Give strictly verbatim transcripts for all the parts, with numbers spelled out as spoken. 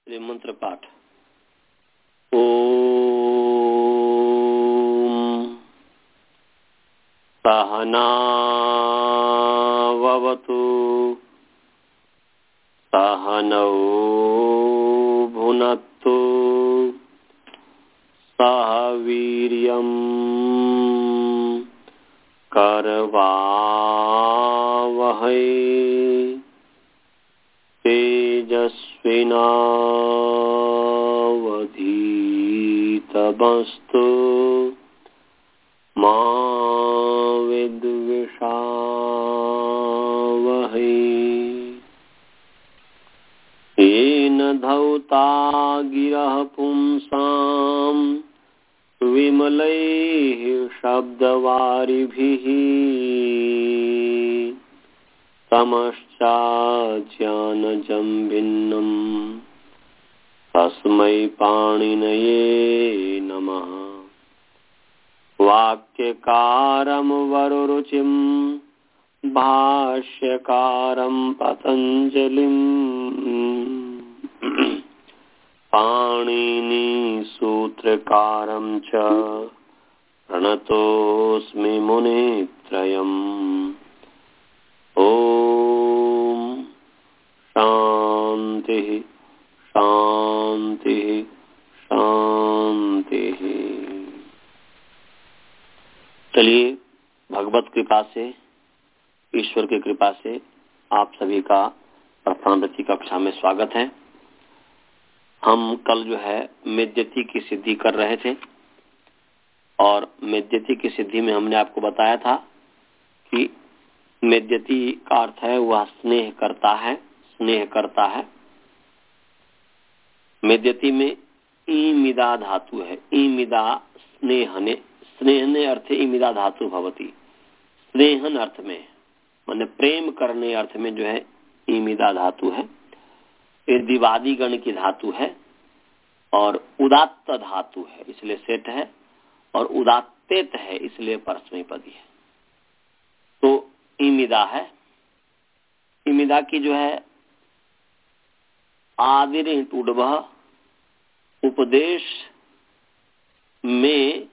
श्री मंत्र पाठ। ओम सहनावतु सहनौ भुनक्तु सह वीर्यं करवावहै तेजस्विनावधीतमस्तु मा विद्विषावहै। येन धौता गिरः पुंसां विमलैः शब्दवारिभिः तमश्चाज्ञानजं भिन्नं तस्मै पाणिनये नमः। वाक्यकारं वररुचिं भाष्यकारं पतञ्जलिं पाणिनि सूत्रकारं च प्रणतोऽस्मि मुनित्रयम्। ओम शांति शांति शांति। चलिए, भगवत कृपा से, ईश्वर की कृपा से आप सभी का प्रथमावृत्ति कक्षा में स्वागत है। हम कल जो है मेद्यति की सिद्धि कर रहे थे और मेद्यति की सिद्धि में हमने आपको बताया था कि मेद्यति का अर्थ है वह स्नेह करता है, स्नेह करता है। मेद्यति में ईमिदा धातु है। ईमिदा स्नेहने, स्नेहने अर्थ ईमिदा धातु भवति। स्नेहन अर्थ में माने प्रेम करने अर्थ में जो है ईमिदा धातु है। ये दिवादी गण की धातु है और उदात्त धातु है इसलिए सेठ है, और उदात्तेत है इसलिए परस्मैपदी है। तो इमिदा है। इमिदा की जो है आदिर टूडबह उपदेश में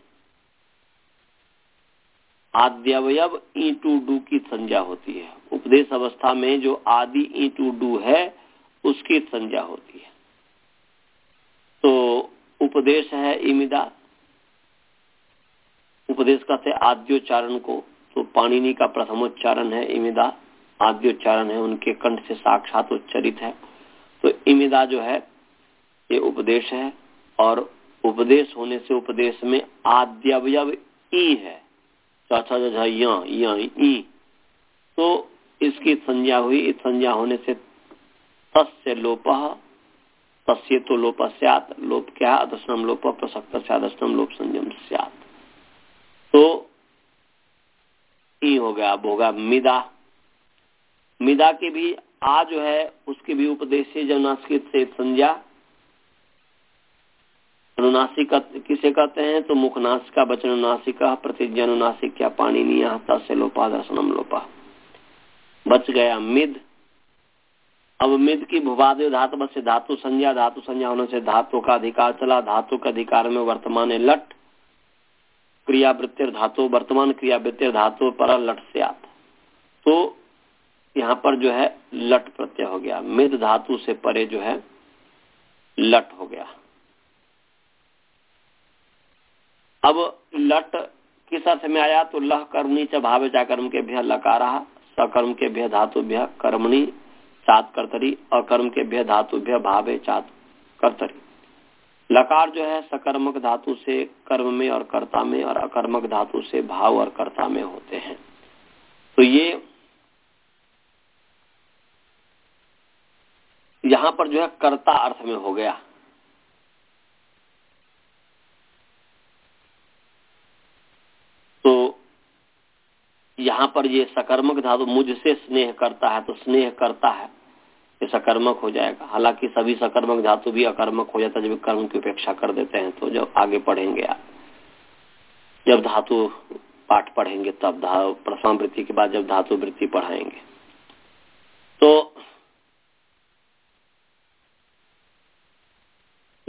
आद्यवयव ई टू डू की संज्ञा होती है। उपदेश अवस्था में जो आदि ई टू डू है उसकी संज्ञा होती है। तो उपदेश है इमिदा। उपदेश कहते आद्योच्चारण को, तो पाणिनि का प्रथमोच्चारण है इमिदा, आद्योच्चारण है, उनके कंठ से साक्षात उच्चरित है। तो इमिदा जो है ये उपदेश है, और उपदेश होने से उपदेश में आद्यवयव ई है, चौथा जगह या, या, ई, तो इसकी संज्ञा हुई। इस संज्ञा होने से तस्य लोपः, तस्य तो लोप स्यात्, लोप क्या अदर्शनम लोप प्रसक्त अदर्शनम लोप संयम स्यात्। तो ई हो गया। अब होगा मिदा। मिदा की भी आ जो है उसकी भी उपदेश अनुनासिक से संज्ञा। अनुनासिक किसे कहते हैं? तो मुखनासिका वचन अनुनासिका प्रतिज्ञा अनुनासिक क्या पाणिनीय तस्य लोपा दर्शनम लोपा। बच गया मिद। अब मिद की भुवादि धातु से धातु संज्ञा, धातु संज्ञा होने से धातु का अधिकार चला। धातु के अधिकार में वर्तमान लट, क्रियावृत्तिर धातु, वर्तमान क्रियावृत्तिर धातु पर लट से आता। तो यहाँ पर जो है लट प्रत्यय हो गया। मिद धातु से परे जो है लट हो गया। अब लट किस अर्थ में आया? तो लह कर्मणि च भावे चा कर्म के भ्य लकारः, सकर्म के भ्य धातु भ्य कर्मणि चात कर्तरी, अकर्म के भ्य धातु भ्य भावे चात कर्तरी। लकार जो है सकर्मक धातु से कर्म में और कर्ता में, और अकर्मक धातु से भाव और कर्ता में होते हैं। तो ये यहाँ पर जो है कर्ता अर्थ में हो गया। तो यहाँ पर ये सकर्मक धातु मुझसे स्नेह करता है, तो स्नेह करता है ये सकर्मक हो जाएगा। हालांकि सभी सकर्मक धातु भी अकर्मक हो जाता है जब कर्म की उपेक्षा कर देते हैं। तो जब आगे पढ़ेंगे आप, जब धातु पाठ पढ़ेंगे तब प्रथम वृत्ति के बाद जब धातु वृत्ति पढ़ाएंगे तो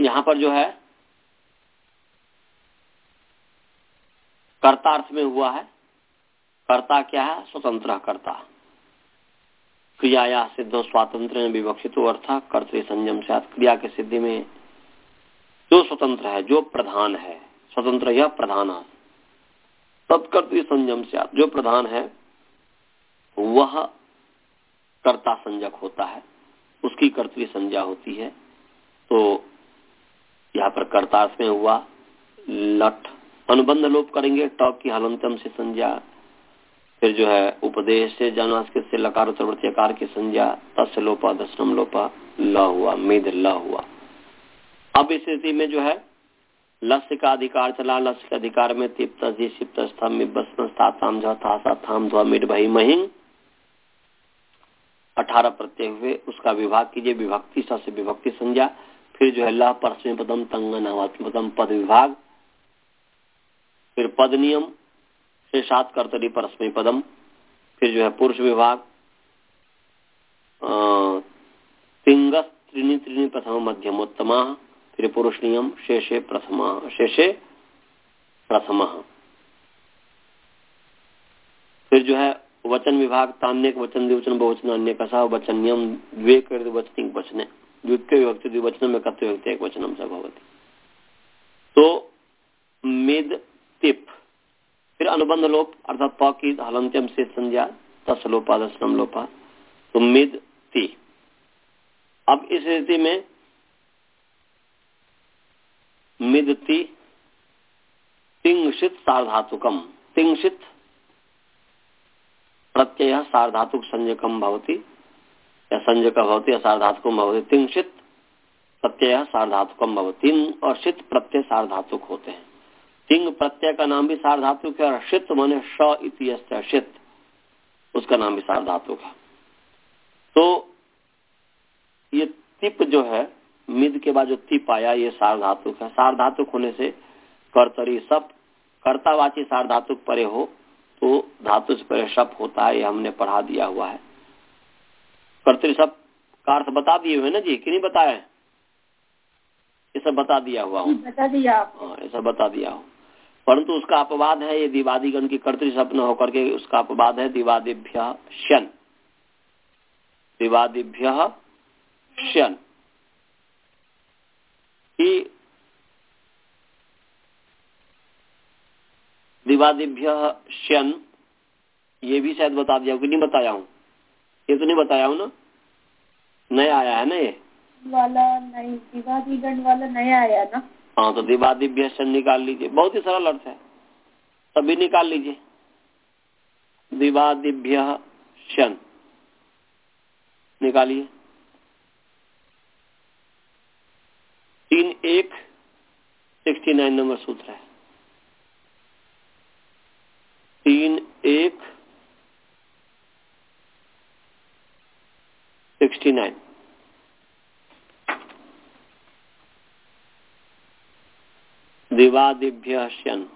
यहाँ पर जो है कर्तार्थ में हुआ है। कर्ता क्या है? स्वतंत्र कर्ता। क्रियाया सिद्धो स्वातंत्र विवक्षितो अर्थ कर्तृ संयम से। क्रिया के सिद्धि में जो स्वतंत्र है, जो प्रधान है, स्वतंत्र यह प्रधान है, तत्कर्तृ संयम से। जो प्रधान है वह कर्ता संज्ञक होता है, उसकी कर्तृ संज्ञा होती है। तो यहाँ पर कर्तार्थ में हुआ लट। अनुबंध लोप करेंगे ट की हलंतम से संज्ञा। फिर जो है उपदेश से जनास्कृत से लकार उत्तरवर्तीकार की संज्ञा। तस्य लोपा दशनम लोपा ल हुआ, मेद ल हुआ। अब इस स्थिति में जो है लस्य का अधिकार चला। लस्य के अधिकार में तिप्त जी सिप्त स्थम बस्म थाम था थाम ध्वा मिड भई महिंग अठारह प्रत्यय हुए। उसका विभाग कीजिए। विभक्ति स से विभक्ति संज्ञा। फिर जो है लह परस्मै पदम तंग नवात्म पद विभाग। फिर पद नियम से सात कर्तरी परस्मै पदम। फिर जो है पुरुष विभाग तिंगस त्रिनी त्रिनी प्रथम मध्यमोत्तमा। फिर पुरुष नियम शेषे प्रथमा शेषे प्रथमा। फिर जो है वचन विभाग तान्यक वचन द्विवचन बहुवचन अन्य कसा वचन नियम द्वे कर वचन वचने द्वितीय विभक्ति द्विवचन में कत्व विभक्ति एक वचनम स भवति। तो मिद तिप। फिर अनुबंध लोप अर्थात प की हलंत्यम से संज्ञा तस लोपा दशनम लोपा। तो मिद ति। अब इस स्थिति में मिदति तिंगशित सार्धातुकम। तिंगशित प्रत्यय सार्धातुक संज्ञकम भवति या संज्ञक भवति या सार्धातुकम भवति। तिंगशित प्रत्यय सार्धातुकम भवति। तिंग और शित प्रत्यय सार्धातुक होते हैं। तिंग प्रत्यय का नाम भी सार्धातुक है और शित माने श इति यस्य शित, उसका नाम भी सार्धातुक है। तो ये तिप जो है मिद के बाद जो तिप आया ये सार्धातुक है। सार्धातुक होने से कर्तरी सप कर्तावाची सार्धातुक परे हो तो धातु से परे शप होता है। ये हमने पढ़ा दिया हुआ है। कर्तरी सप का अर्थ बता दिए हुए ना जी कि नहीं बताया? ये सब बता दिया हुआ हूँ। बता दिया। हाँ ये सब बता दिया हूँ। परंतु उसका अपवाद है ये दिवादिगण की कर्तरी सप न होकर के उसका अपवाद है दिवादिभ्य शन। दिवादिभ्य शन कि दिवादिभ्य शन ये भी शायद बता दिया कि नहीं बताया हूँ? ये तो नहीं बताया हूँ ना? नया आया है ना ये वाला? नहीं, दिवादिगण वाला नया आया ना। हाँ तो दिवादिभ्य शन निकाल लीजिए। बहुत ही सरल अर्थ है, तभी निकाल लीजिए। दिवादिभ्य शन निकालिए। तीन एक सिक्सटी नाइन नंबर सूत्र है। तीन एक सिक्सटी नाइन। दिवादिभ्य शन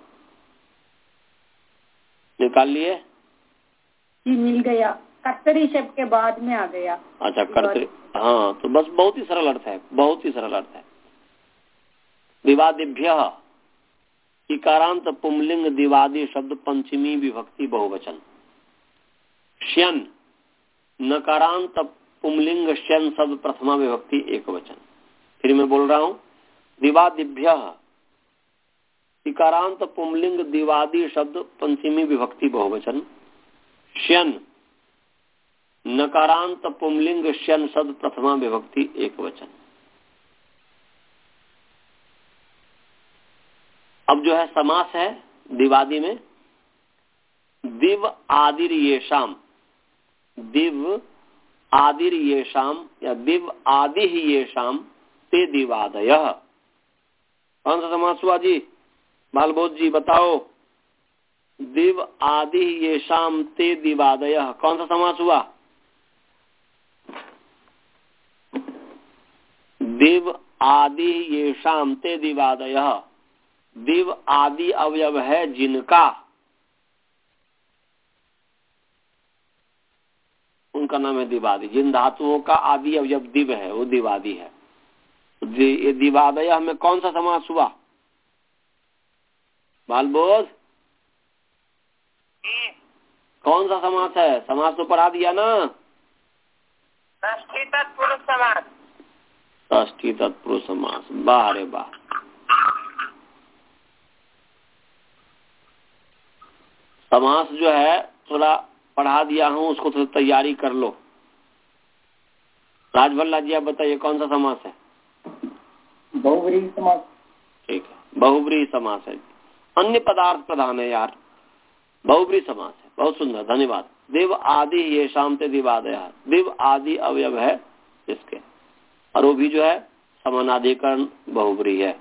निकाल लिए? जी मिल गया। कर्तरी शब्द के बाद में आ गया। अच्छा कर्तरी। हाँ तो बस बहुत ही सरल अर्थ है, बहुत ही सरल अर्थ है। दिवादिभ्य इकारांत पुंलिंग दिवादी शब्द पंचमी विभक्ति बहुवचन। श्यन नकारांत पुंलिंग श्यन शब्द प्रथमा विभक्ति एक वचन। फिर मैं बोल रहा हूं दिवादिभ्य इकारांत पुंलिंग दिवादी शब्द पंचमी विभक्ति बहुवचन। श्यन नकारांत पुंलिंग श्यन शब्द प्रथमा विभक्ति एक वचन। अब जो है समास है दिवादी में दिव आदिर येषाम। दिव आदिर येषाम या दिव आदि ही येषाम ते दिवादयः। कौन सा समास हुआ जी? बालबोध जी बताओ। दिव आदि ही येषाम ते दिवादयः कौन सा समास हुआ? दिव आदि येषाम ते दिवादयः। दिव आदि अवयव है जिनका, उनका नाम है दिवादी। जिन धातुओं का आदि अवयव दिव है वो दिवादी है। तो ये दिवादय में कौन सा समास हुआ? बाल बोध कौन सा समास है? समास तो पढ़ा दिया ना। षष्ठी तत्पुरुष समास। षष्ठी तत्पुरुष समास, वाह रे वाह। समास जो है थोड़ा पढ़ा दिया हूँ, उसको थोड़ी तैयारी कर लो। राजभल्ला जी आप बताइए कौन सा समास है? बहुव्रीहि समास। ठीक है, बहुव्रीहि समास है। अन्य पदार्थ प्रधान है यार, बहुव्रीहि समास है। बहुत सुंदर, धन्यवाद। दिव आदि ये शाम से दिवादय, दिव आदि अवयव है इसके, और वो भी जो है समानाधिकरण बहुव्रीहि है।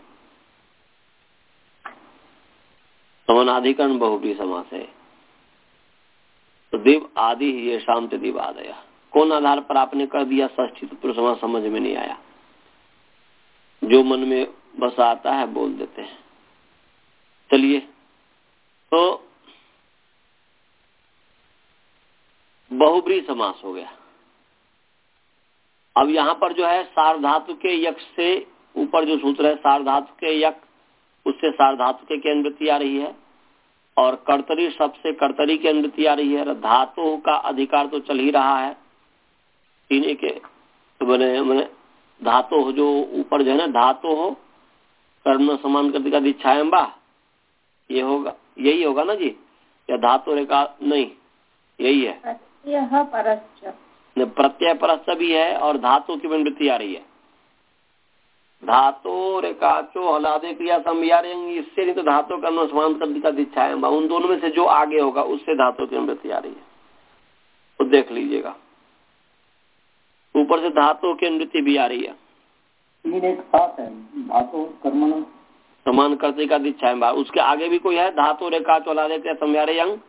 समानाधिकरण बहुव्रीहि समास है। तो दिव आदि ये शाम से दिवादय, कौन आधार पर आपने कर दिया षष्ठी तत्पुरुष समास? समझ में नहीं आया, जो मन में बस आता है बोल देते हैं। चलिए, तो बहुव्रीहि समास हो गया। अब यहाँ पर जो है सार्वधातु के यक से ऊपर जो सूत्र है सार्वधातु के यक, उससे सार्वधातु के की अनुवृत्ति आ रही है, और कर्तरी शब्द से कर्तरी की अनुवृत्ति आ रही है। धातु का अधिकार तो चल ही रहा है तीन के, तो बने मैंने धातु हो जो ऊपर जो है ना, धातु हो कर्म समान कर्तिका का दीक्षाएं बा, ये होगा, यही होगा ना जी? या धातु रेखा नहीं, यही है प्रत्यय परश्च, प्रत्यय परश्च भी है, और धातु की अनुवृत्ति आ रही है। धातु रेखाचो हलादे क्रिया संयारेंगे, इससे नहीं तो धातु कर्म समान कर्तिका दीक्षाएं, उन दोनों में से जो आगे होगा उससे धातु की अनुवृत्ति आ रही है, तो देख लीजिएगा। ऊपर से धातु की अनुवृत्ति भी आ रही है। तीन एक साथ है, धातु कर्मण समान कर्तिका दीक्षाएं, उसके आगे भी कोई है? धातु रेखाचो हलादे क्रिया संयारेंगे,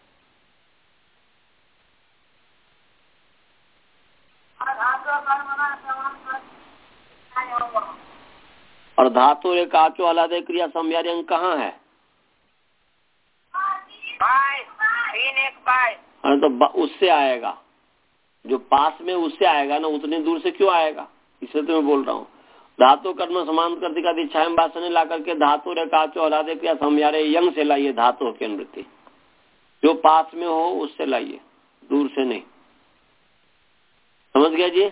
और धातु रेखाचो हलादे क्रिया संयारेंगे कहाँ है? तीन एक बाय। अरे तो उससे आएगा, जो पास में उससे आएगा ना, उतनी दूर से क्यों आएगा? इसलिए तो मैं बोल रहा हूँ धातु कर्म समान कर्तिका दीक्षाएं वासने ला करके धातु रेखाचो हलादे क्रिया संयारे यंग से लाइए धातु की अनुवृत्ति, जो पास में हो उससे लाइए, दूर से नहीं। समझ गया जी?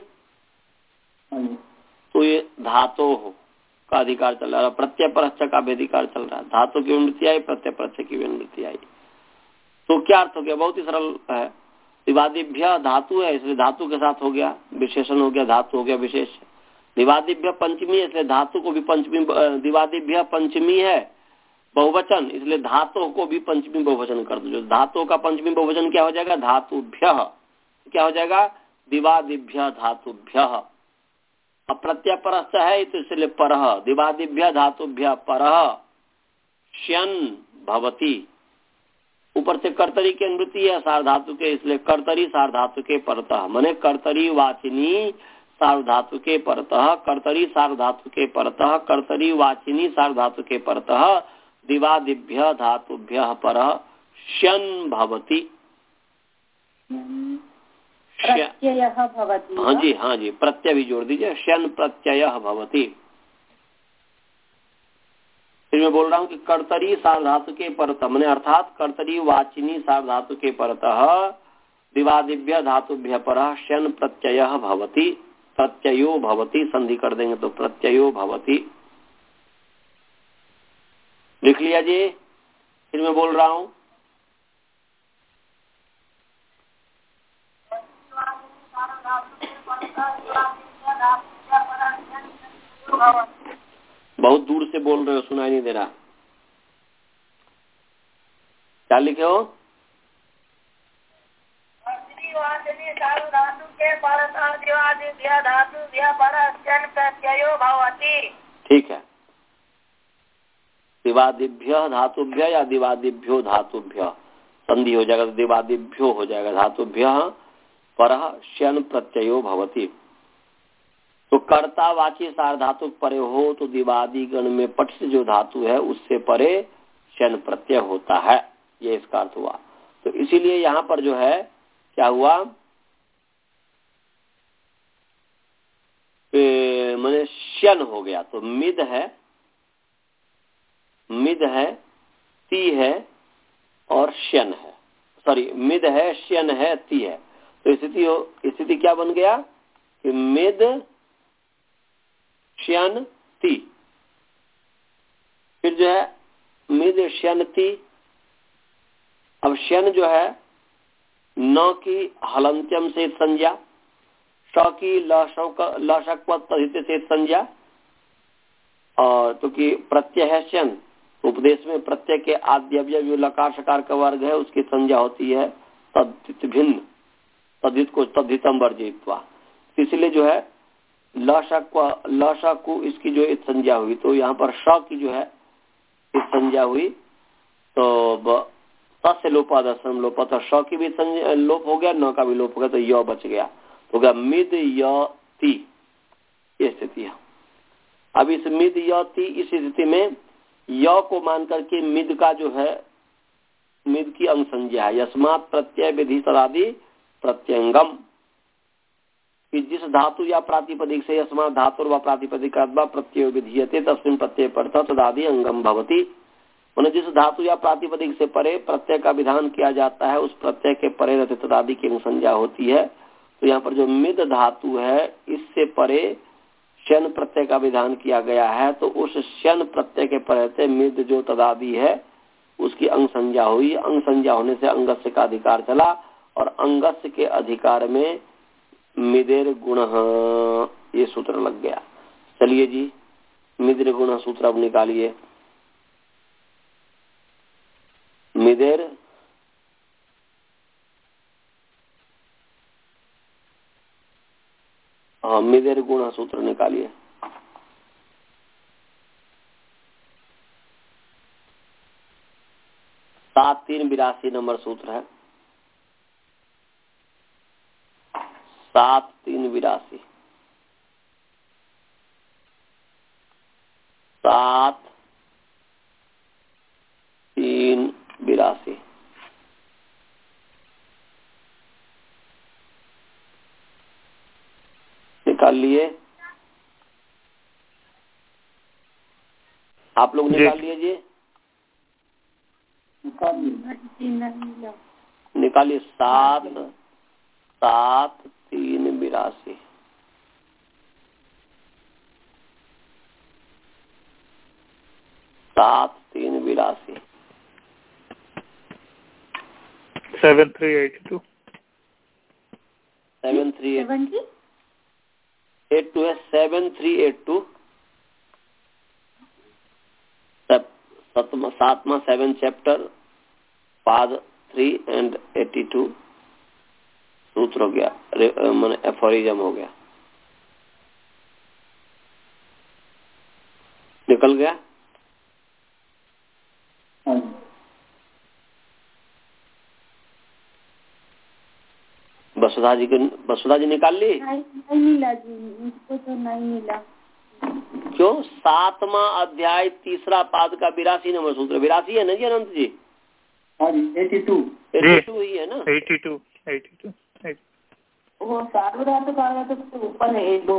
तो ये धातु हो का अधिकार चल रहा है, प्रत्यय परश्च का भी अधिकार चल रहा है। धातु की अनुवृत्ति आई, प्रत्यय परश्च की भी अनुवृत्ति आई, तो क्या अर्थ हो गया? बहुत ही सरल है। दिवादिभ्य धातु है इसलिए धातु के साथ हो गया, विशेषण हो गया, धातु हो गया विशेष। दिवादिभ्य पंचमी है इसलिए धातु को भी पंचमी, दिवादिभ्य पंचमी है बहुवचन, इसलिए धातु को भी पंचमी बहुवचन कर दो। जो धातु का पंचमी बहुवचन क्या हो जाएगा? धातुभ्य। क्या हो जाएगा? दिवादिभ्य धातुभ्य। अब प्रत्यय परश्च है तो इसलिए परः, दिवादिभ्य धातुभ्य परः श्यन भवति। ऊपर से कर्तरी की अनुवृत्ति है सार्वधातु के, इसलिए कर्तरी सार्वधातु के परतः, माने कर्तरी वाचिनी सार्वधातु के परतः, कर्तरी सार्वधातु के परतः, कर्तरी वाचिनी सार्वधातु के परतः दिवादिभ्य धातुभ्य परः श्यन भवति। प्रत्ययः भवति। हाँ जी, हाँ जी, प्रत्यय भी जोड़ दीजिए, श्यन प्रत्ययः भवति। फिर मैं बोल रहा हूँ कि कर्तरी सार्वधातु के परतः, मैंने अर्थात कर्तरी वाचिनी सार्वधातु के परतः दिवादिभ्य धातुभ्य परः श्यन प्रत्ययः भवति, प्रत्ययो भवति, संधि कर देंगे तो प्रत्ययो भवति। लिख लिया जी? फिर मैं बोल रहा हूँ बहुत दूर से बोल रहे हो, सुनाई नहीं दे रहा। क्या लिखे हो? ठीक है, दिवादिभ्य धातुभ्य या दिवादिभ्यो धातुभ्य संधि हो जाएगा तो दिवादिभ्यो हो जाएगा, धातुभ्य परः श्यन प्रत्ययो भवति। तो कर्तावाची सार्वधातु परे हो तो दिवादी गण में पट से जो धातु है उससे परे शन प्रत्यय होता है, ये इसका अर्थ हुआ। तो इसीलिए यहाँ पर जो है क्या हुआ, मैंने श्यन हो गया। तो मिद है, मिद है, ती है और श्यन है, सॉरी मिद है, श्यन है, ती है। तो स्थिति हो स्थिति क्या बन गया कि मिद श्यन ती। फिर जो है मिद श्यन ती। अब श्यन जो है न की हलंत्यम से संज्ञा, श की लशक से संज्ञा, और तो कि प्रत्यय है श्यन, उपदेश में प्रत्यय के आद्यव्य जो लकार शकार का वर्ग है उसकी संज्ञा होती है तद्धित भिन्न, तद्धित को तद्धितम वर्जित्वा। इसलिए जो है लशक लशकु इसकी जो एक संज्ञा हुई, तो यहाँ पर श की जो है इस संज्ञा हुई, तो तस्य लोपादर्शन लोप, तो श की भी लोप हो गया, न का भी लोप हो गया, तो य बच गया, तो गया मिद य ती। ये स्थिति है। अब इस मिद य ती इस स्थिति में य को मान करके मिद का जो है मिद की अंग संज्ञा है यस्मात् प्रत्यय विधि तदादि प्रत्यंगम, कि जिस धातु या प्रातिपदिक से यस्मात् धातु व प्रातिपदिक अथवा प्रत्यय विधीयते तस्मिन् प्रत्यय पड़ता तदादि अंगम भवति। माने जिस धातु या प्रातिपदिक से परे प्रत्यय का विधान किया जाता है उस प्रत्यय के परे रहते तदादि की अंग संज्ञा होती है। तो यहाँ पर जो मिद धातु है इससे परे श्यन प्रत्यय का विधान किया गया है, तो उस श्यन प्रत्यय के परे मिद जो तदादि है उसकी अंग संज्ञा हुई। अंग संज्ञा होने से अंगस्य का अधिकार चला और अंगस्य के अधिकार में मिदेर गुण ये सूत्र लग गया। चलिए जी मिदेर गुण सूत्र अब निकालिए। मिदेर हाँ मिदेर गुण सूत्र निकालिए। सात तीन बिरासी नंबर सूत्र है, सात तीन बिरासी, सात तीन बिरासी। निकाल लिए आप लोग? निकाल लीजिए, निकालिए। सात सात तीन बिरासी। सात तीन बिरासी। Seven three eight two seven three eight eight two है। सेवन थ्री एट टू सातवां सेवन चैप्टर पाद थ्री एंड एटी टू सूत्र हो गया, मैंने एफोरिज्म हो गया। निकल गया। वसुधा जी के वसुधा जी निकाल ली? नहीं मिला जी, मुझको तो नहीं मिला। क्यों? सातवां अध्याय तीसरा पाद का बिरासी नंबर सूत्र। बिरासी है ना जी Anant ji? Eighty two eighty two ही है ना? एटी टू एटी टू वो सार्वधातु कार्य तो ऊपर है दो।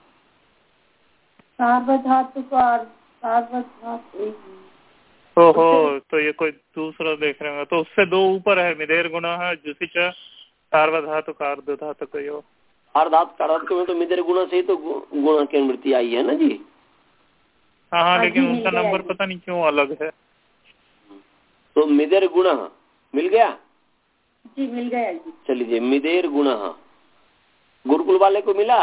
सार्वधातु का सार्वधातु ओहो, तो ये कोई दूसरा देख रहे हैं, तो उससे दो ऊपर है। मिदेर गुण है जुसी सार्वधातु कार्धातु को अर्धात कार्धातु में तो मिदेर गुण से ही तो गुण की वृत्ति आई है ना जी? हाँ हाँ, लेकिन उनका नंबर पता नहीं क्यों अलग है। तो मिदेर गुण मिल गया जी? मिल गया जी। चलिए मिदेर गुण गुरुकुल वाले को मिला?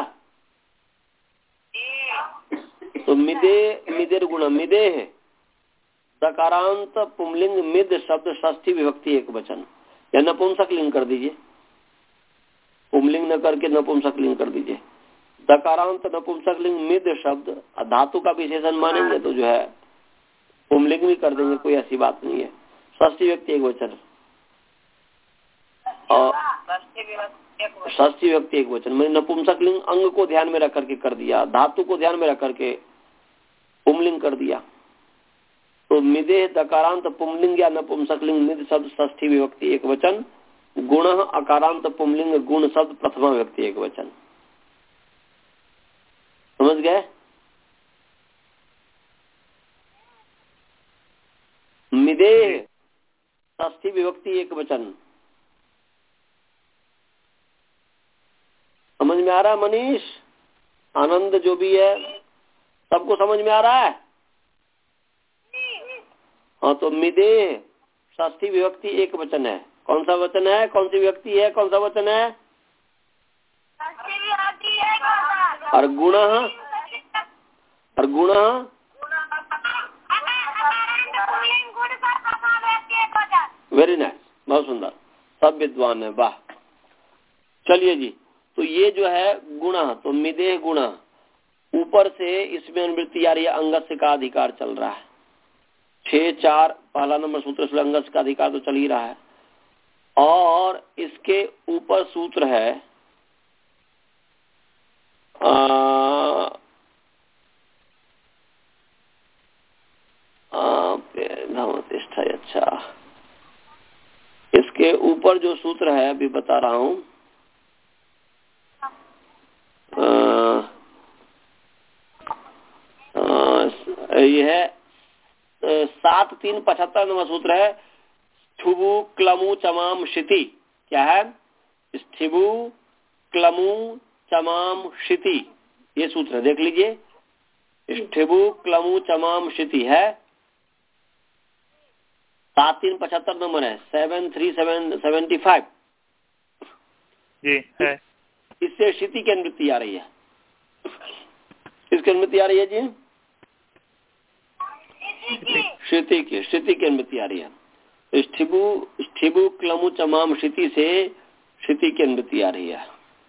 तो मिदे मिदेर गुण मिदे है दकारांत पुंलिंग मिद शब्द षष्ठी विभक्ति एक वचन, या नपुंसक लिंग कर दीजिए। पुंलिंग न करके नपुंसक लिंग कर दीजिए। दकारांत नपुंसक लिंग मिद शब्द धातु का विशेषण मानेंगे तो जो है पुंलिंग भी कर देंगे, कोई ऐसी बात नहीं है। षष्ठी व्यक्ति एक वचन और षष्ठी व्यक्ति एक वचन। मैंने नपुंसक लिंग अंग को ध्यान में रख करके कर दिया, धातु को ध्यान में रख करके पुंलिंग कर दिया। तो मिदे दकारांत पुंलिंग या नपुंसक लिंग मिद शब्द षष्ठी विभक्ति एक वचन, गुण अकारांत पुंलिंग गुण शब्द प्रथमा व्यक्ति एक वचन। समझ गए? मिदेह षष्ठी विभक्ति एक वचन। समझ में आ रहा है मनीष? आनंद जो भी है सबको समझ में आ रहा है? हाँ, तो मिदेह षष्ठी विभक्ति एक वचन है। कौन सा वचन है? कौन सी विभक्ति है? कौन सा वचन है? और गुण और गुण वेरी नाइस, बहुत सुंदर, सब विद्वान है, वाह। चलिए जी, तो ये जो है गुण, तो मिदेह गुण, ऊपर से इसमें अनुवृत्ति आ रही है, अंगस्य का अधिकार चल रहा है। छह चार पहला नंबर सूत्र से अंगस्य का अधिकार तो चल ही रहा है, और इसके ऊपर सूत्र है धर्मतिष्ठा। अच्छा, इसके ऊपर जो सूत्र है अभी बता रहा हूं, यह है सात तीन पचहत्तर नंबर सूत्र है, स्थुबु क्लमु चमाम शिति। क्या है? स्थुबु क्लमु चमाम शिति, ये सूत्र है, देख लीजिए। स्थुबु क्लमु चमाम शिति है, सात तीन पचहत्तर नंबर है, seven three seven seventy five जी है। इससे शिति की अनुवृत्ति आ रही है। किसकी अनुवृत्ति आ रही है जी? शिति की, शिति की अनुवृत्ति आ रही है। स्थिबु स्थिबु क्लमु चमाम शिति से शिति की अनुवृत्ति आ रही है।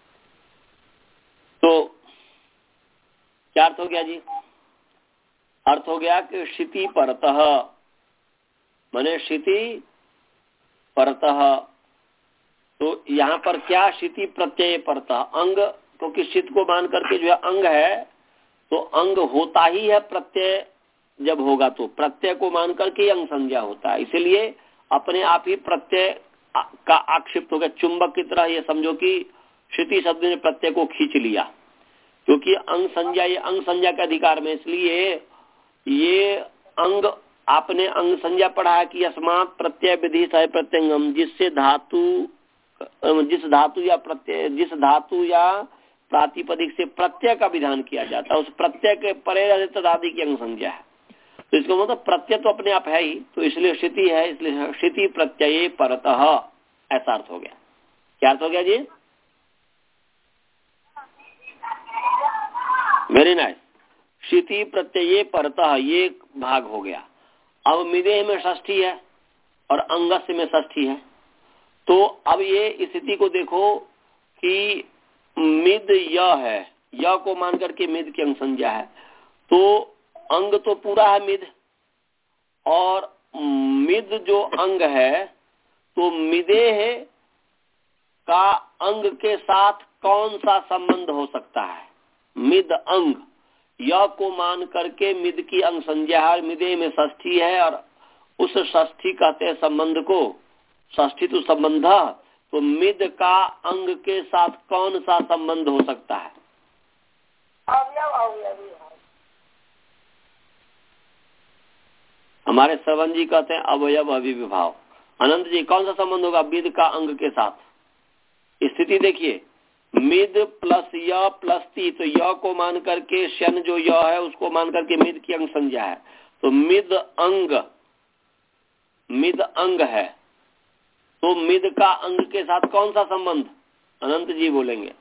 तो क्या अर्थ हो गया जी? अर्थ हो गया कि शिति परतः, माने शिति परतः। तो यहाँ पर क्या? शिति प्रत्यय परतः, अंग, क्योंकि शित को मान करके जो है अंग है, तो अंग होता ही है प्रत्यय जब होगा, तो प्रत्यय को मान करके अंग संज्ञा होता है, इसलिए अपने आप ही प्रत्यय का आक्षेप हो गया। चुंबक की तरह ये समझो कि शिति शब्द ने प्रत्यय को खींच लिया, क्योंकि अंग संज्ञा, ये अंग संज्ञा के अधिकार में, इसलिए ये अंग, आपने अंग संज्ञा पढ़ा है कि अस्मात् प्रत्यय विधि सह प्रत्यंगम, जिससे धातु, जिस धातु या प्रत्यय, जिस धातु या प्रातिपदिक से प्रत्यय का विधान किया जाता है, उस प्रत्यय के परे आदि की अंग संज्ञा है। तो इसको मतलब प्रत्यय तो अपने आप है ही, तो इसलिए शिति है, इसलिए शिति प्रत्यय परतः, ऐसा अर्थ हो गया। क्या अर्थ हो गया जी? Very nice. शिति प्रत्यय परतः, ये भाग हो गया। अब मिदेह में षष्ठी है और अंगस्य में षष्ठी है, तो अब ये स्थिति को देखो कि मिद य है, य को मान करके मिद की अंग संज्ञा है, तो अंग तो पूरा है मिद, और मिद जो अंग है, तो मिदेह का अंग के साथ कौन सा संबंध हो सकता है? मिद अंग, य को मान करके मिद की अंग संज्ञा है, मिदेह में षष्ठी है, और उस षष्ठी कहते हैं संबंध को, षष्ठी तो संबंध, तो मिद का अंग के साथ कौन सा संबंध हो सकता है? हमारे श्रवण जी कहते हैं अवयव अविभाव। अनंत जी, कौन सा संबंध होगा मिद का अंग के साथ? स्थिति देखिए, मिद प्लस य प्लस ती, तो य को मान करके शन जो य है उसको मान करके मिद की अंग संज्ञा है, तो मिद अंग, मिद अंग है, तो मिद का अंग के साथ कौन सा संबंध? अनंत जी बोलेंगे।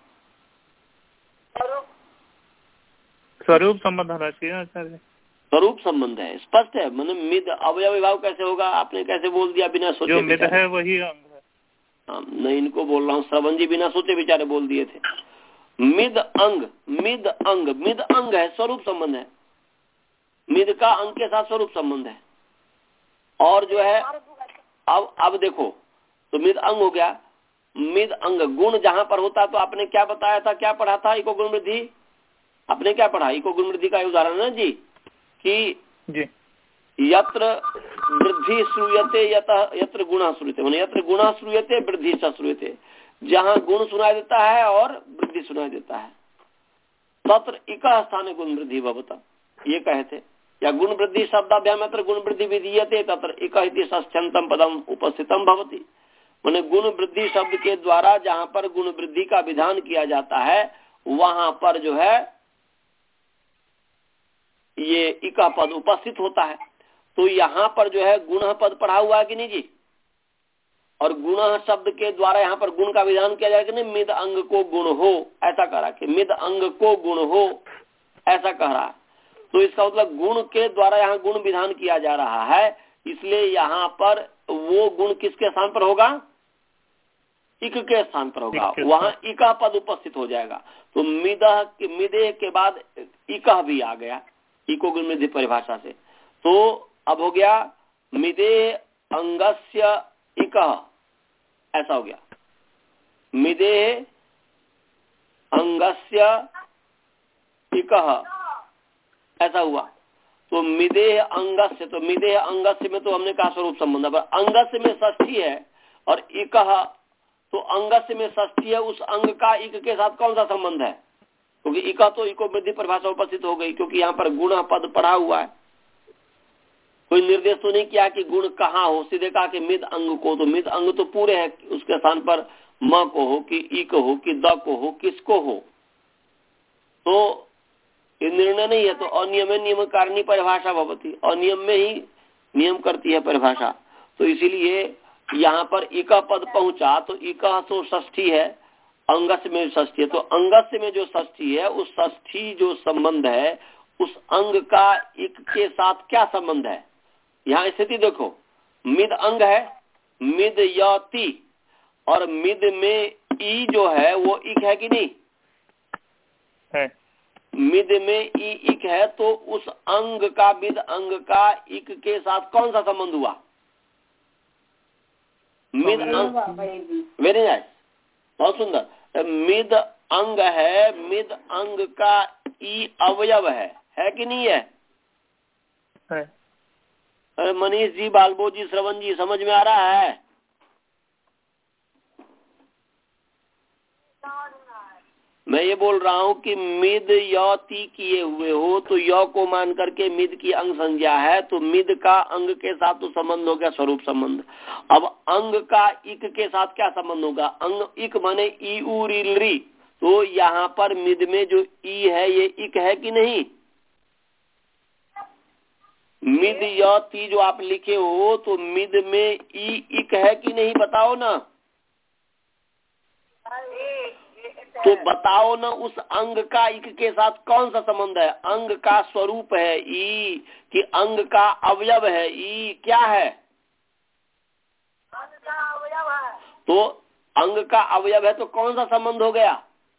स्वरूप संबंध होना चाहिए आचार्य। स्वरूप संबंध है, स्पष्ट है। मैंने मिद अवयव विभाव कैसे होगा? आपने कैसे बोल दिया बिना सोचे? जो मिद है वही अंग है। हाँ, नहीं, इनको बोल रहा हूँ, श्रवण जी बिना सोचे विचारे बोल दिए थे। मिद अंग, मिद अंग, मिद अंग है, स्वरूप संबंध है, मिद का अंग के साथ स्वरूप संबंध है। और जो है अब अब देखो, तो मिद अंग हो गया, मिद अंग गुण जहां पर होता, तो आपने क्या बताया था, क्या पढ़ा था? इको गुण वृद्धि, आपने क्या पढ़ा? इको गुण वृद्धि का उदाहरण है जी, कि जी यत्र वृद्धि श्रूयते यत्र गुण श्रूयते, माने यत्र गुण श्रूयते वृद्धि च श्रूयते, जहाँ गुण सुनाई देता है और वृद्धि सुनाई देता है। तत्र इक स्थाने गुण वृद्धि भवता, ये कहे थे। या गुण वृद्धि शब्दाभ्याम अत्र गुण वृद्धि विधीयते तत्र इक इति षष्ठ्यंतम पदम उपस्थितम भवति। माने गुण वृद्धि शब्द के द्वारा जहाँ पर गुण वृद्धि का विधान किया जाता है वहां पर जो है ये इका पद उपस्थित होता है। तो यहाँ पर जो है गुण पद पढ़ा हुआ है कि नहीं जी, और गुण शब्द के द्वारा यहाँ पर गुण का विधान किया जाएगा कि नहीं, मिद अंग को गुण हो, ऐसा कह रहा है कि मिद अंग को गुण हो, ऐसा कह रहा है। तो इसका मतलब गुण के द्वारा यहाँ गुण विधान किया जा रहा है, इसलिए यहाँ पर वो गुण किसके स्थान पर होगा, इक के स्थान पर होगा, वहाँ इका पद उपस्थित हो जाएगा। तो मिदह मिदे के बाद इकह भी आ गया इको गुण वृद्धि परिभाषा से। तो अब हो गया मिदे अंगस्य इकह, ऐसा हो गया मिदे अंगस्य इकह, ऐसा हुआ। तो मिदे अंगस्य, तो मिदे अंगस्य में तो हमने कहा स्वरूप संबंध, पर अंगस्य में षष्ठी है और इकह, तो अंगस्य में षष्ठी है, उस अंग का इक के साथ कौन सा संबंध है, क्योंकि इका तो इको वृद्धि परिभाषा उपस्थित हो गई, क्योंकि यहाँ पर गुण पद पढ़ा हुआ है। कोई निर्देश तो नहीं किया कि गुण कहाँ हो, सीधे कहा कि मिद अंग को, तो मिद अंग तो पूरे है, उसके स्थान पर म को हो कि ई को हो कि द को हो, किसको हो, तो ये निर्णय नहीं है। तो अनियम नियम कारणीय परिभाषा भवती, अनियम में ही नियम करती है परिभाषा। तो इसीलिए यहाँ पर इका पद पहुंचा, तो इका तो षष्ठी है, अंगस्य में षष्ठी है, तो अंगस्य में जो षष्ठी है उस षष्ठी जो संबंध है उस अंग का इक के साथ क्या संबंध है। यहाँ स्थिति देखो, मिद अंग है, मिद यति, और मिद में ई जो है वो इक है कि नहीं है, मिद में ई इक है, तो उस अंग का मिद अंग का इक के साथ कौन सा संबंध हुआ, मिद अंग। वेरी नाइस, बहुत सुंदर। मिद अंग है, मिद अंग का ई अवयव है, है कि नहीं है, है। अरे मनीष जी, बालबो जी, श्रवण जी, समझ में आ रहा है। मैं ये बोल रहा हूँ कि मिद यति किए हुए हो तो य को मान करके मिद की अंग संज्ञा है, तो मिद का अंग के साथ तो संबंध हो गया स्वरूप संबंध। अब अंग का इक के साथ क्या संबंध होगा, अंग इक माने ई उ री री, तो यहाँ पर मिद में जो ई है ये इक है कि नहीं, मिद यति जो आप लिखे हो तो मिद में ई इक है कि नहीं, बताओ ना, तो बताओ ना उस अंग का इक के साथ कौन सा संबंध है, अंग का स्वरूप है ई कि अंग का अवयव है ई, क्या है, अंग का अवयव है, तो अंग का अवयव है तो कौन सा संबंध हो गया,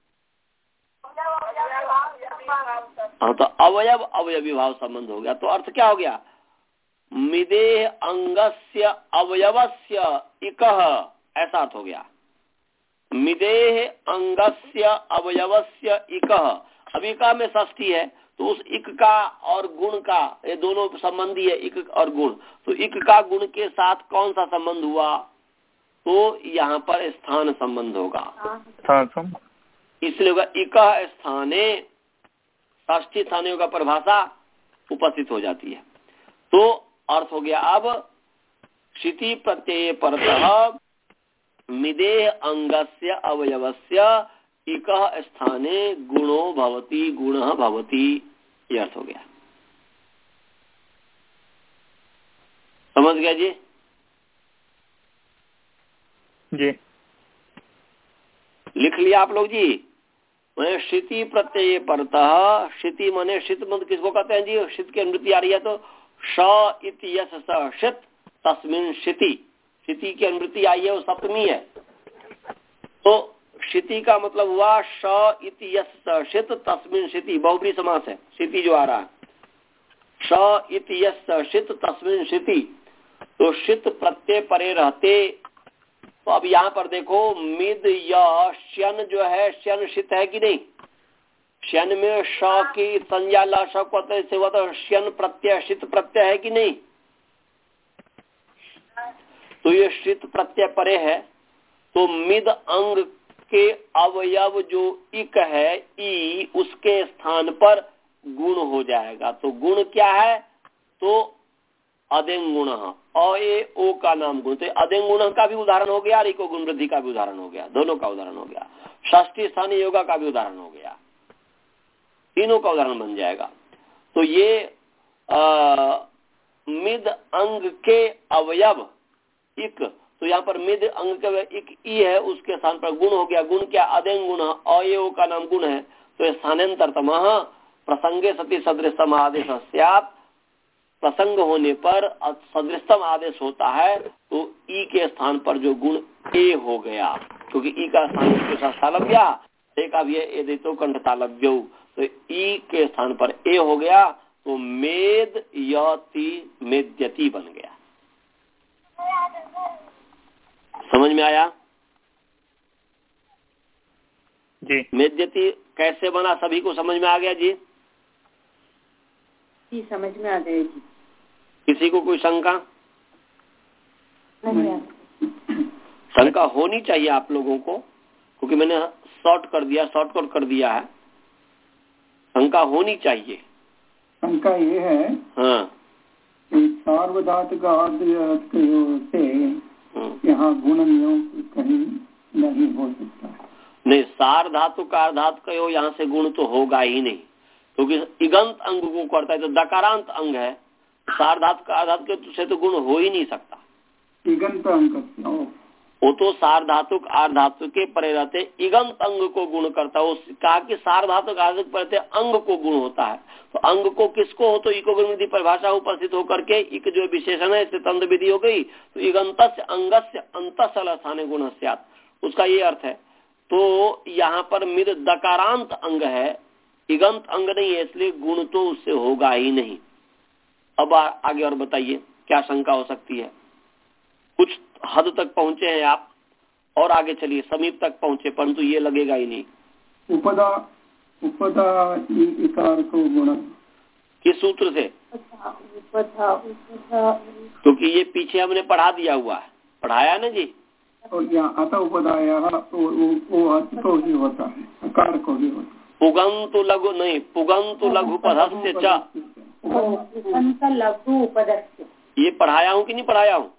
हाँ तो अवयव अवयवी भाव संबंध हो गया। तो अर्थ क्या हो गया, मिदे अंगस्य अवयवस्य इकः, ऐसा अर्थ हो गया, मिदेह अंगस्य अवयवस्य इकः। अब इका में षष्ठी है तो उस इक का और गुण का, ये दोनों संबंधी है, इक और गुण, तो इक का गुण के साथ कौन सा संबंध हुआ, तो यहाँ पर स्थान संबंध होगा, इसलिए होगा इकः स्थाने, षष्ठी स्थाने होगा परिभाषा उपस्थित हो जाती है। तो अर्थ हो गया अब क्षिति प्रत्यय परतः मिदेह अंगस्य अवयवस्य इकः स्थाने गुणो भवति, गुणः भवति, ये अर्थ हो गया। समझ गया जी? जी लिख लिया आप लोग जी? मैंने क्षिति प्रत्यय परतः, क्षिति माने षित मंत्र किसको कहते हैं जी, षित की अनुवृत्ति आ रही है तो श इति यस स षित तस्मिन् क्षिति, क्षिति की अनुवृत्ति आई है वो सप्तमी है, तो क्षिति का मतलब हुआ श इति यस स षित तस्मिन् क्षिति, बहुब्री समास है, क्षिति जो आ रहा है, श इति यस स षित तस्मिन् क्षिति, तो षित प्रत्यय परे रहते। तो अब यहाँ पर देखो मिद या श्यन जो है, श्यन षित है कि नहीं, श्यन में श की संज्ञा ला श को से हुआ तो श्यन प्रत्यय षित प्रत्यय है कि नहीं, तो ये षित प्रत्यय परे है, तो मिद अंग के अवयव जो इक है ई, उसके स्थान पर गुण हो जाएगा। तो गुण क्या है? तो अदेंग गुण, अ ए ओ का नाम गुण। तो अदेंग गुण का भी उदाहरण हो गया, इको गुण वृद्धि का भी उदाहरण हो गया, दोनों का उदाहरण हो गया। षष्ठी स्थानीय योगा का भी उदाहरण हो गया, तीनों का उदाहरण बन जाएगा। तो ये आ, मिद अंग के अवयव इक, तो यहाँ पर मिद अंग के इक ई है, उसके स्थान पर गुण हो गया। गुण क्या? अदेंग गुण, अ ए ओ का नाम गुण है। तो स्थानांतरतमः प्रसंगे सति सदृशतम आदेश स्यात्, प्रसंग होने पर सदृशतम आदेश होता है, तो ई के स्थान पर जो गुण ए हो गया, क्योंकि ई का स्थान के साथ तालव्य, एक अब ये एदितो कंठ तालव्य, तो ई के स्थान पर ए हो गया, तो मेद यति मेद्यति बन गया। समझ में आया जी? मेद्यति कैसे बना, सभी को समझ में आ गया जी? जी समझ में आ गया जी। किसी को कोई शंका? नहीं। शंका होनी चाहिए आप लोगों को, क्योंकि मैंने शॉर्ट कर दिया, शॉर्टकट कर दिया है। शंका होनी चाहिए। शंका ये है हाँ, कि सार्वधातुक से यहाँ गुण कहीं नहीं हो सकता। नहीं, सार धातु का धातु कहो, यहाँ से गुण तो होगा ही नहीं, क्योंकि इगंत अंग को करता है, तो दकारांत अंग है, सार धातु का धातु से तो गुण हो ही नहीं सकता। इगंत अंग वो तो सार धातुक आर्ध धातु के परे रहते इगंत अंग को गुण करता है। उस कहा कि सार धातुक आर्ध परे अंग को गुण होता है, तो अंग को किसको हो? तो इको गुण विधि परिभाषा उपस्थित होकर के इक जो विशेषण है इससे तंद विधि हो गई, तो इगंतस्य अंगस्य अंतसल स्थाने गुण स्यात्, उसका ये अर्थ है। तो यहाँ पर मिद दकारांत अंग है, इगंत अंग नहीं है, इसलिए गुण तो उससे होगा ही नहीं। अब आगे और बताइए क्या शंका हो सकती है? कुछ हद तक पहुंचे हैं आप, और आगे चलिए, समीप तक पहुंचे, परंतु ये लगेगा ही नहीं। उपदा उपदा इकार को गुण किस सूत्र से? उपधा उपधा, क्योंकि ये पीछे हमने पढ़ा दिया हुआ है, पढ़ाया ना जी? और यहाँ आता उपदाया वो तो ही होता है, अकार को भी होता है। पुगंतु लघु नहीं, पुगंतु लघु पदस्य च, लघु उपदस्य, ये पढ़ाया हूँ कि नहीं पढ़ाया हूँ?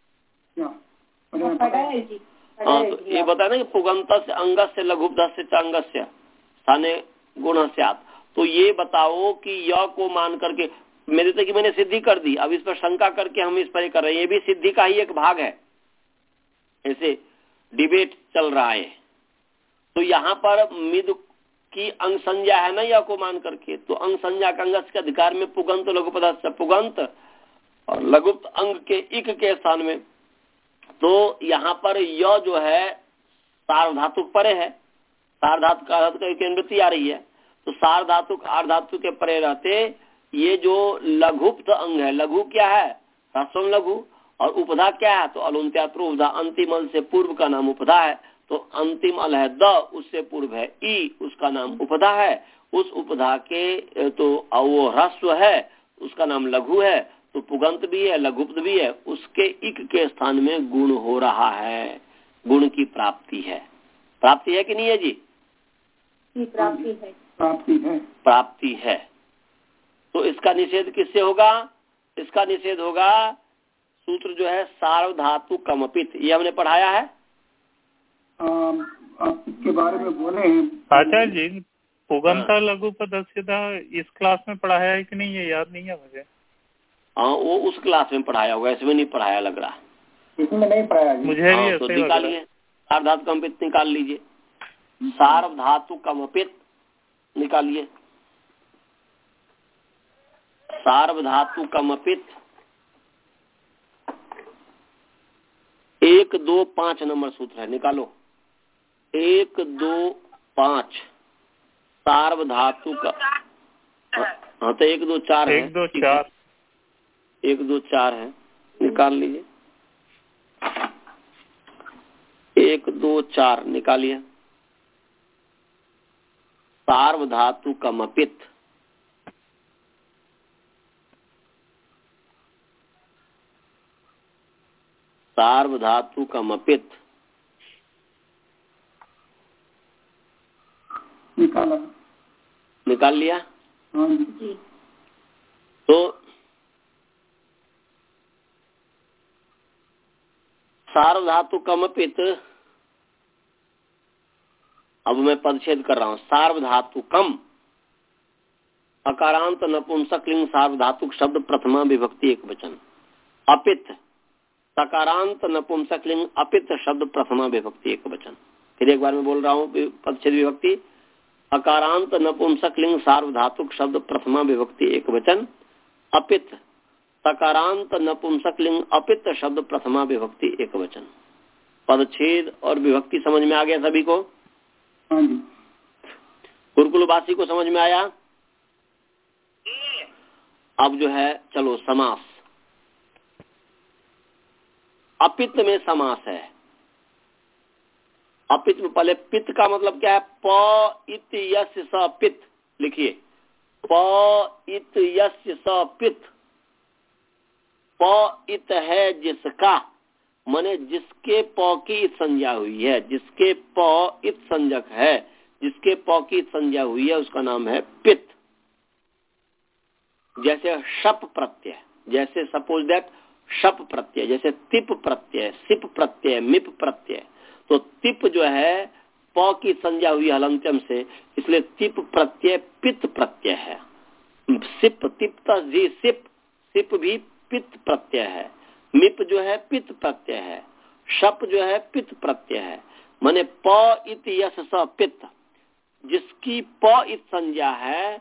जी। हाँ, तो ये बताया ना कि पुगंतस्य अंगस्य लघुपधस्य च अंगस्य स्थाने गुण स्यात्। तो ये बताओ कि य को मान करके, मेरे तो कि मैंने सिद्धि कर दी, अब इस पर शंका करके हम इस पर कर रहे हैं, ये भी सिद्धि का ही एक भाग है, ऐसे डिबेट चल रहा है। तो यहाँ पर मिद की अंग संज्ञा है ना य को मान करके, तो अंग संज्ञा का अंगस्य के अधिकार में पुगंत लघुपधस्य, पुगंत और लघुप्त अंग के इक के स्थान में, तो यहाँ पर य जो है सार्वधातुक परे है, सार्वधातुक आर्धातु का केंद्रति आ रही है, तो सार्वधातुक आर्धातु के परे रहते ये जो लघुप्त अंग है, लघु क्या है? ह्रस्व लघु, और उपधा क्या है? तो अलुंत्यात्रो उपधा, अंतिम अल से पूर्व का नाम उपधा है, तो अंतिम अल है द, उससे पूर्व है ई, उसका नाम उपधा है। उस उपधा के तो वो ह्रस्व है, उसका नाम लघु है, तो पुगंत भी है, लघुप्त भी है, उसके इक के स्थान में गुण हो रहा है, गुण की प्राप्ति है। प्राप्ति है कि नहीं है जी? प्राप्ति है, प्राप्ति है, प्राप्ति है। तो इसका निषेध किससे होगा? इसका निषेध होगा, सूत्र जो है सार्वधातु कमपित, ये हमने पढ़ाया है। आ, आप इसके बारे में बोले हैं आचार्य जी, पुगंता लघु पदस्यता इस क्लास में पढ़ाया है कि नहीं, ये याद नहीं है मुझे। हाँ, वो उस क्लास में पढ़ाया होगा, इसमें नहीं पढ़ाया लग रहा। इसमें नहीं पढ़ाया मुझे भी हाँ, ऐसे तो ही लग रहा है। निकालिए, सार्वधातु कमपित निकाल लीजिए, सार्वधातु कमपित निकालिए, सार्वधातु कमपित एक दो पांच नंबर सूत्र है, निकालो। एक दो पांच सार्वधातु का, हाँ तो एक दो चार है, एक दो चार एक दो चार है, निकाल लीजिए। एक दो चार निकालिए। सार्वधातु कमपित, सार्वधातु कमपित निकाला। निकाल लिया? हाँ जी। तो सार्वधातुकम पित, अब मैं पदच्छेद कर रहा हूं। सार्वधातुकम अकारांत नपुंसकलिंग सार्वधातुक शब्द प्रथमा विभक्ति एक वचन। अपित सकारांत नपुंसकलिंग अपित शब्द प्रथमा विभक्ति एक वचन। फिर एक बार मैं बोल रहा हूँ पदच्छेद विभक्ति। अकारांत नपुंसकलिंग सार्वधातुक शब्द प्रथमा विभक्ति एक वचन। अपित सकारांत नपुंसकलिंग अपित शब्द प्रथमा विभक्ति एक वचन। पदच्छेद और विभक्ति समझ में आ गया सभी को? हाँ जी। गुरुकुलवासी को समझ में आया? अब जो है चलो समास। अपित में समास है। अपित में पहले पित का मतलब क्या है? प इत यस्य स पित। लिखिए प इत यस्य स पित। प इत है जिसका, माने जिसके प की संज्ञा हुई है, जिसके प इत संज्ञक है, जिसके प की संज्ञा हुई है उसका नाम है पित। जैसे शप प्रत्यय, जैसे सपोज दैट शप प्रत्यय, जैसे तिप प्रत्यय, सिप प्रत्यय, मिप प्रत्यय। तो तिप जो है प की संज्ञा हुई हलंत्यम से, इसलिए तिप प्रत्यय पित प्रत्यय है। सिप तिप्त जी सिप, सिप भी पित प्रत्यय है। मिप जो है पित प्रत्यय है। शप जो है पित प्रत्यय है। माने प इत यस स पित, जिसकी प इत संज्ञा है,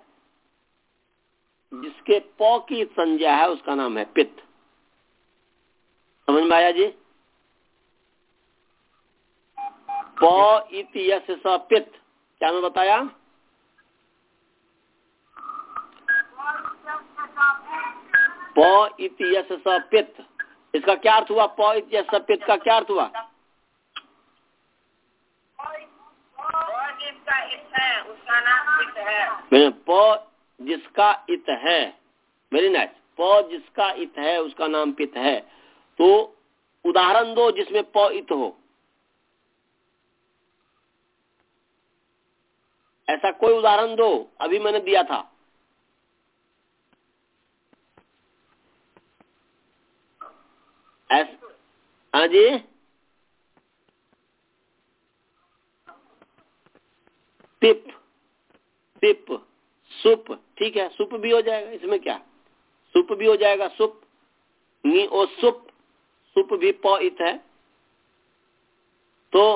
जिसके प की संज्ञा है उसका नाम है पित्त। समझ में आया जी? प इति यस स पित्त, क्या मैं बताया? प इति यस स पित्त, इसका क्या अर्थ हुआ? प इति यस स पित्त का क्या अर्थ हुआ? जिसका इत है उसका नाम पित्त है। प जिसका इत है, वेरी नाइस। प जिसका इत है उसका नाम पित्त है। तो उदाहरण दो जिसमें प इत हो। ऐसा कोई उदाहरण दो, अभी मैंने दिया था। हाँ जी, टिप, टिप, सुप, ठीक है, सुप भी हो जाएगा, इसमें क्या? सुप भी हो जाएगा, सुप, नी ओ सुप, सुप भी प इत है। तो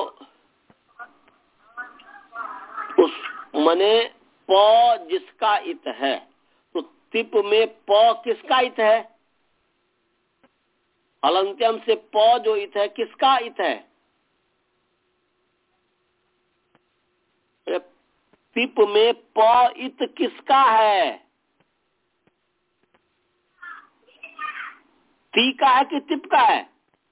उस मने प जिसका इत है, तो तिप में प किसका इत है? हलंत्यम से प जो इत है किसका इत है? तिप में प इत किसका है? ती का है कि तिप का है?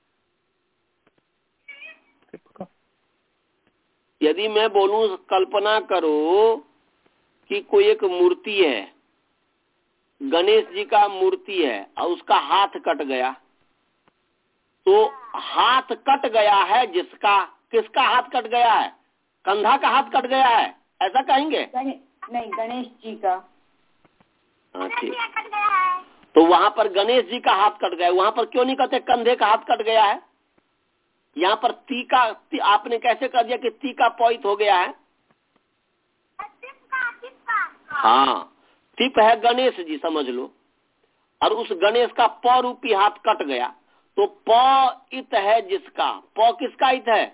यदि मैं बोलूं, कल्पना करो कि कोई एक मूर्ति है, गणेश जी का मूर्ति है और उसका हाथ कट गया, तो हाथ कट गया है जिसका, किसका हाथ कट गया है? कंधा का हाथ कट गया है, ऐसा कहेंगे? नहीं, गणेश जी का। हाँ ठीक। तो वहां पर गणेश जी का हाथ कट गया, वहां पर क्यों नहीं कहते कंधे का हाथ कट गया है? यहाँ पर ती का ती, आपने कैसे कर दिया कि ती का पॉइंट हो गया है? हाँ, तिप है गणेश जी, समझ लो, और उस गणेश का प रूपी हाथ कट गया, तो प इत है जिसका, प किसका इत है?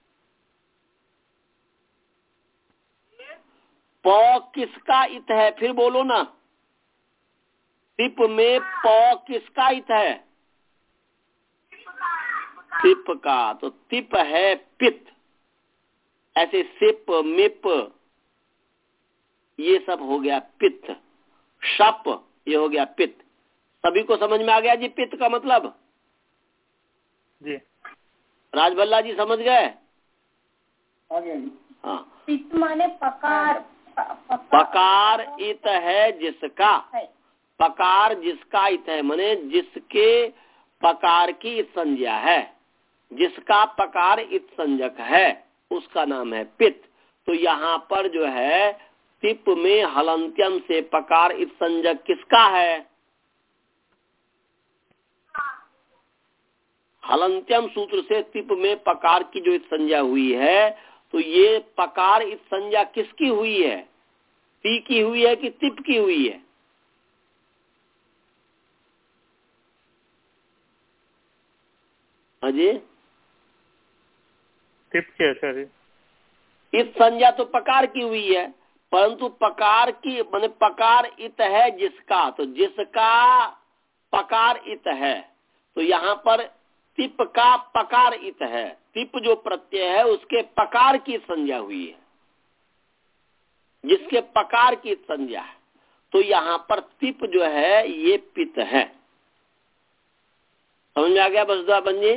प किसका इत है? फिर बोलो ना, तिप में प किसका इत है? तिप का। तो तिप है पित्त। ऐसे सिप, मिप, ये सब हो गया पित्त। शप, ये हो गया पित्त। सभी को समझ में आ गया जी पित्त का मतलब? जी। राजभल्ला जी समझ गए? आ गया जी। हाँ। पित्त माने पकार, पकार, पकार इत है जिसका, है। पकार जिसका इत है, माने जिसके पकार की इत संज्ञा है, जिसका पकार इत संज्ञक है, उसका नाम है पित्त। तो यहाँ पर जो है तिप में हलंत्यम से पकार इत संज्ञक किसका है? हलंत्यम सूत्र से तिप में पकार की जो इत संज्ञा हुई है, तो ये पकार इत संज्ञा किसकी हुई है? ती की हुई है कि तिप की हुई है? अजय, टिप के आचार्य इत संज्ञा तो पकार की हुई है, परंतु पकार की माने पकार इत है जिसका, तो जिसका पकार इत है, तो यहाँ पर तिप का पकार इत है। तिप जो प्रत्यय है उसके पकार की संज्ञा हुई है, जिसके पकार की संज्ञा है, तो यहाँ पर तिप जो है ये पित है। समझ में आ गया बसुधा बंजी?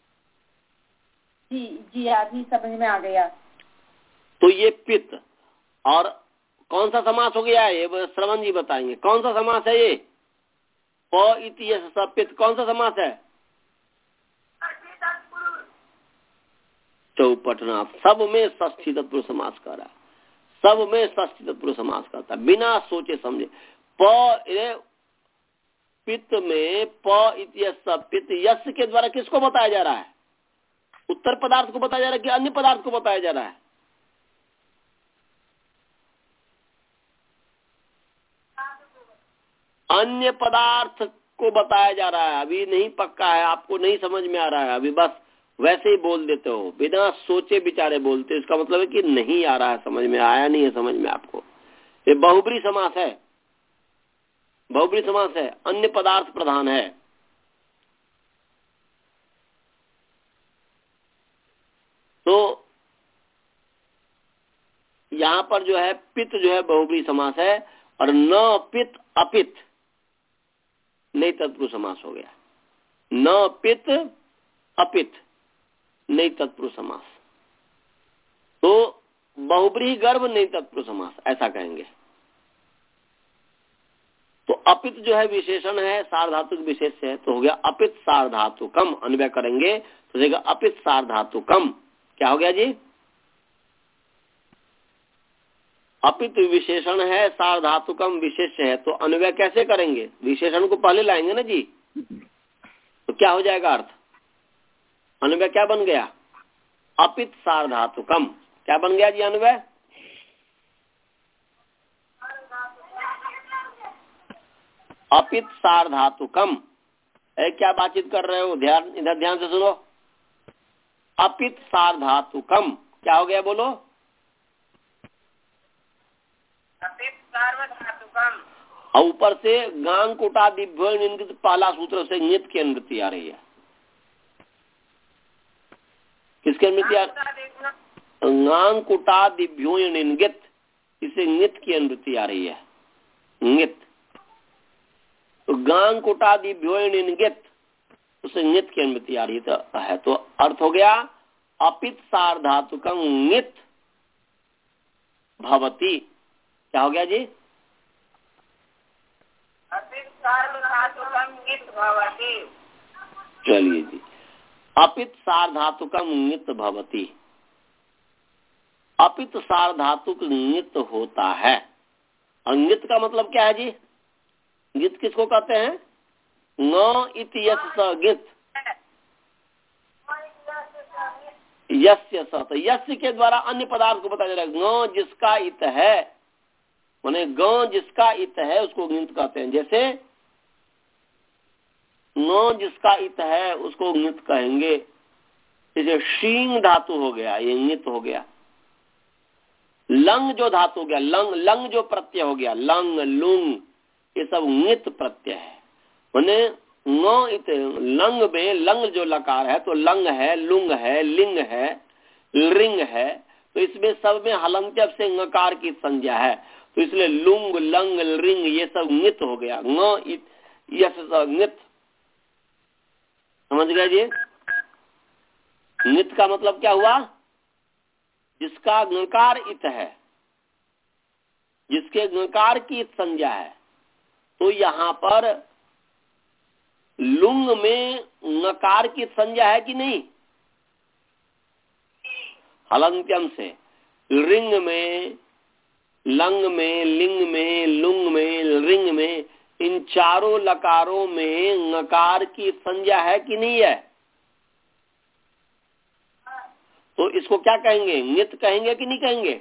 जी जी अभी समझ में आ गया। तो ये पित, और कौन सा समास हो गया है ये श्रवण जी बताएंगे। कौन सा समास है ये? प इति सपित कौन सा समास है? चौपटना। सब में षष्ठी तत्पुरुष समास कर रहा है, सब में षष्ठी तत्पुरुष समास करता है बिना सोचे समझे। प पित्त में प इति सपित यश के द्वारा किसको बताया जा रहा है? उत्तर पदार्थ को बताया जा रहा है कि अन्य पदार्थ को बताया जा रहा है? अन्य पदार्थ को बताया जा रहा है। अभी नहीं पक्का है, आपको नहीं समझ में आ रहा है, अभी बस वैसे ही बोल देते हो, बिना सोचे विचारे बोलते हो। इसका मतलब है कि नहीं आ रहा है समझ में, आया नहीं है समझ में आपको। ये बहुब्री समास है, बहुब्री समास है, अन्य पदार्थ प्रधान है। तो यहाँ पर जो है पित जो है बहुब्री समास है, और न पित अपित नहीं तत्पुरुष समास हो गया। न पित अपित नहीं तत्पुरुष समास, तो बहुब्रीहि गर्भ नहीं तत्पुरुष समास ऐसा कहेंगे। तो अपित जो है विशेषण है, सार्वधातुक विशेष है, तो हो गया अपित सार्वधातुकम। अन्वय करेंगे तो देगा अपित सार्वधातुकम। क्या हो गया जी? अपित विशेषण है, सार्वधातुकम विशेष है, तो अन्वय कैसे करेंगे? विशेषण को पहले लाएंगे ना जी, तो क्या हो जाएगा अर्थ? अन्वय क्या बन गया? अपित सार्वधातुकम। क्या बन गया जी अन्वय? अपित सार्वधातुकम। क्या बातचीत कर रहे हो? ध्यान इधर ध्यान से सुनो। अपित सार्वधातुकम क्या हो गया बोलो? अपित सार्वधातुकम। और ऊपर से गांग कुटा दिव्यो निंदित पहला सूत्र से नित की अनुवृत्ति आ रही है। किसकी अनुवृत्ति आ रही है? गांग कुटा दिव्यो निंदित, इसे नित की अनुवृत्ति आ रही है। नित तो गांग कुटा दिव्यो निंदित, उसे नित की अनुवृत्ति आ रही है, तो है तो अर्थ हो गया अपित सार्वधातुकम नित भवति। क्या हो गया जी? अपित सार्वधातुकम नित भवति। चलिए जी, अपित सार्वधातुकम नित भवति। अपित सार्वधातुक नित होता है। और नित का मतलब क्या है जी? नित किसको कहते हैं? न इति यस्य स गित, यस्य स, तो यस्य के द्वारा अन्य पदार्थ को बताया जा रहा है। न जिसका इत है, माने ग जिसका इत है उसको नित कहते हैं। जैसे न जिसका इत है उसको नित कहेंगे। जैसे शींग धातु हो गया, ये नित हो गया। लंग जो धातु हो गया, लंग लंग जो प्रत्यय हो गया, लंग लुंग, ये सब नित प्रत्यय है। माने न इत लंग में लंग जो लकार है तो लंग है, लुंग है, लिंग है, लिंग है, तो इसमें सब में हलंत्यप से ngकार की संज्ञा है, तो इसलिए लुंग लंग लिंग ये सब नित हो गया। न इत यस नित। समझ गए जी? नित का मतलब क्या हुआ? जिसका ngकार इत है, जिसके ngकार की संज्ञा है। तो यहाँ पर लुंग में नकार की संज्ञा है कि नहीं? हलंत्यम से। रिंग में, लंग में, लिंग में, लुंग में, रिंग में, इन चारों लकारों में नकार की संज्ञा है कि नहीं है? तो इसको क्या कहेंगे? ङित कहेंगे कि नहीं कहेंगे?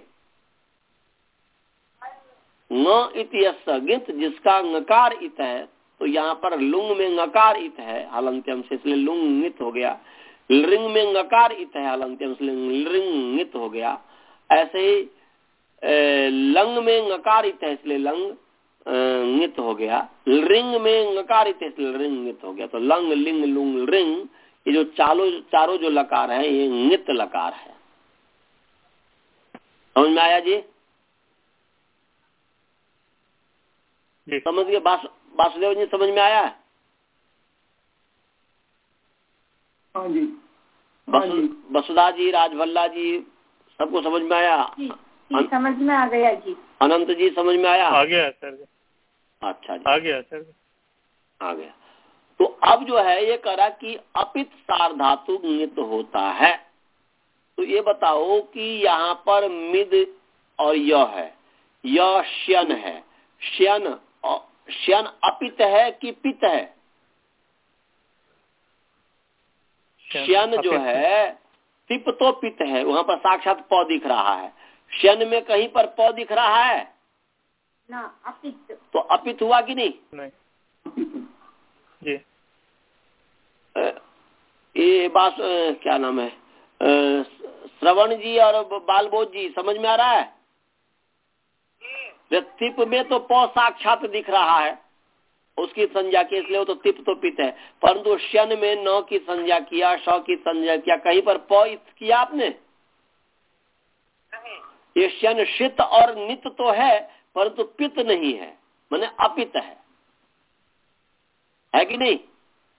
न इति यस्य ङित, जिसका नकार इत है, तो यहाँ पर लुंग में नकार इत है हलंत्यम से, इसलिए लुंग ङित हो गया। रिंग में नकार इत है हलंत्यम, इसलिए रिंग ङित हो गया। ऐसे ही लंग में नकार इत है, इसलिए लंग ङित हो गया। रिंग में नकार इत है, इसलिए रिंग ङित हो गया। तो लंग, लिंग, लुंग, रिंग, ये जो चारों चारों जो लकार है ये ङित लकार है। समझ में आया जी? समझ गए? वासुदेव जी समझ में आया? हाँ जी, हाँ जी। वसुधा जी, राजभल्ला जी, सबको समझ में आया? जी, जी, समझ में आ गया जी। अनंत जी समझ में आया? आ गया सर। अच्छा जी, आ गया सर, आ गया। तो अब जो है ये करा कि अपित सार्वधातुक ङित होता है। तो ये बताओ कि यहाँ पर मिद और य है, य श्यन है, श्यन श्यन अपित है कि पित है? श्यन जो है तिप तो पित है, वहां पर साक्षात प दिख रहा है। श्यन में कहीं पर प दिख रहा है ना? अपित। तो अपित हुआ कि नहीं? नहीं जी। ये बात क्या नाम है, श्रवण जी और बालबोध जी समझ में आ रहा है? तिप में तो प साक्षात दिख रहा है उसकी संज्ञा की, इसलिए वो तो तिप तो पित है। परंतु श्यन में न की संज्ञा किया, श की संज्ञा किया, कहीं पर प किया आपने? ये श्यन शित और नित तो है परंतु पित नहीं है, माने अपित है, है कि नहीं?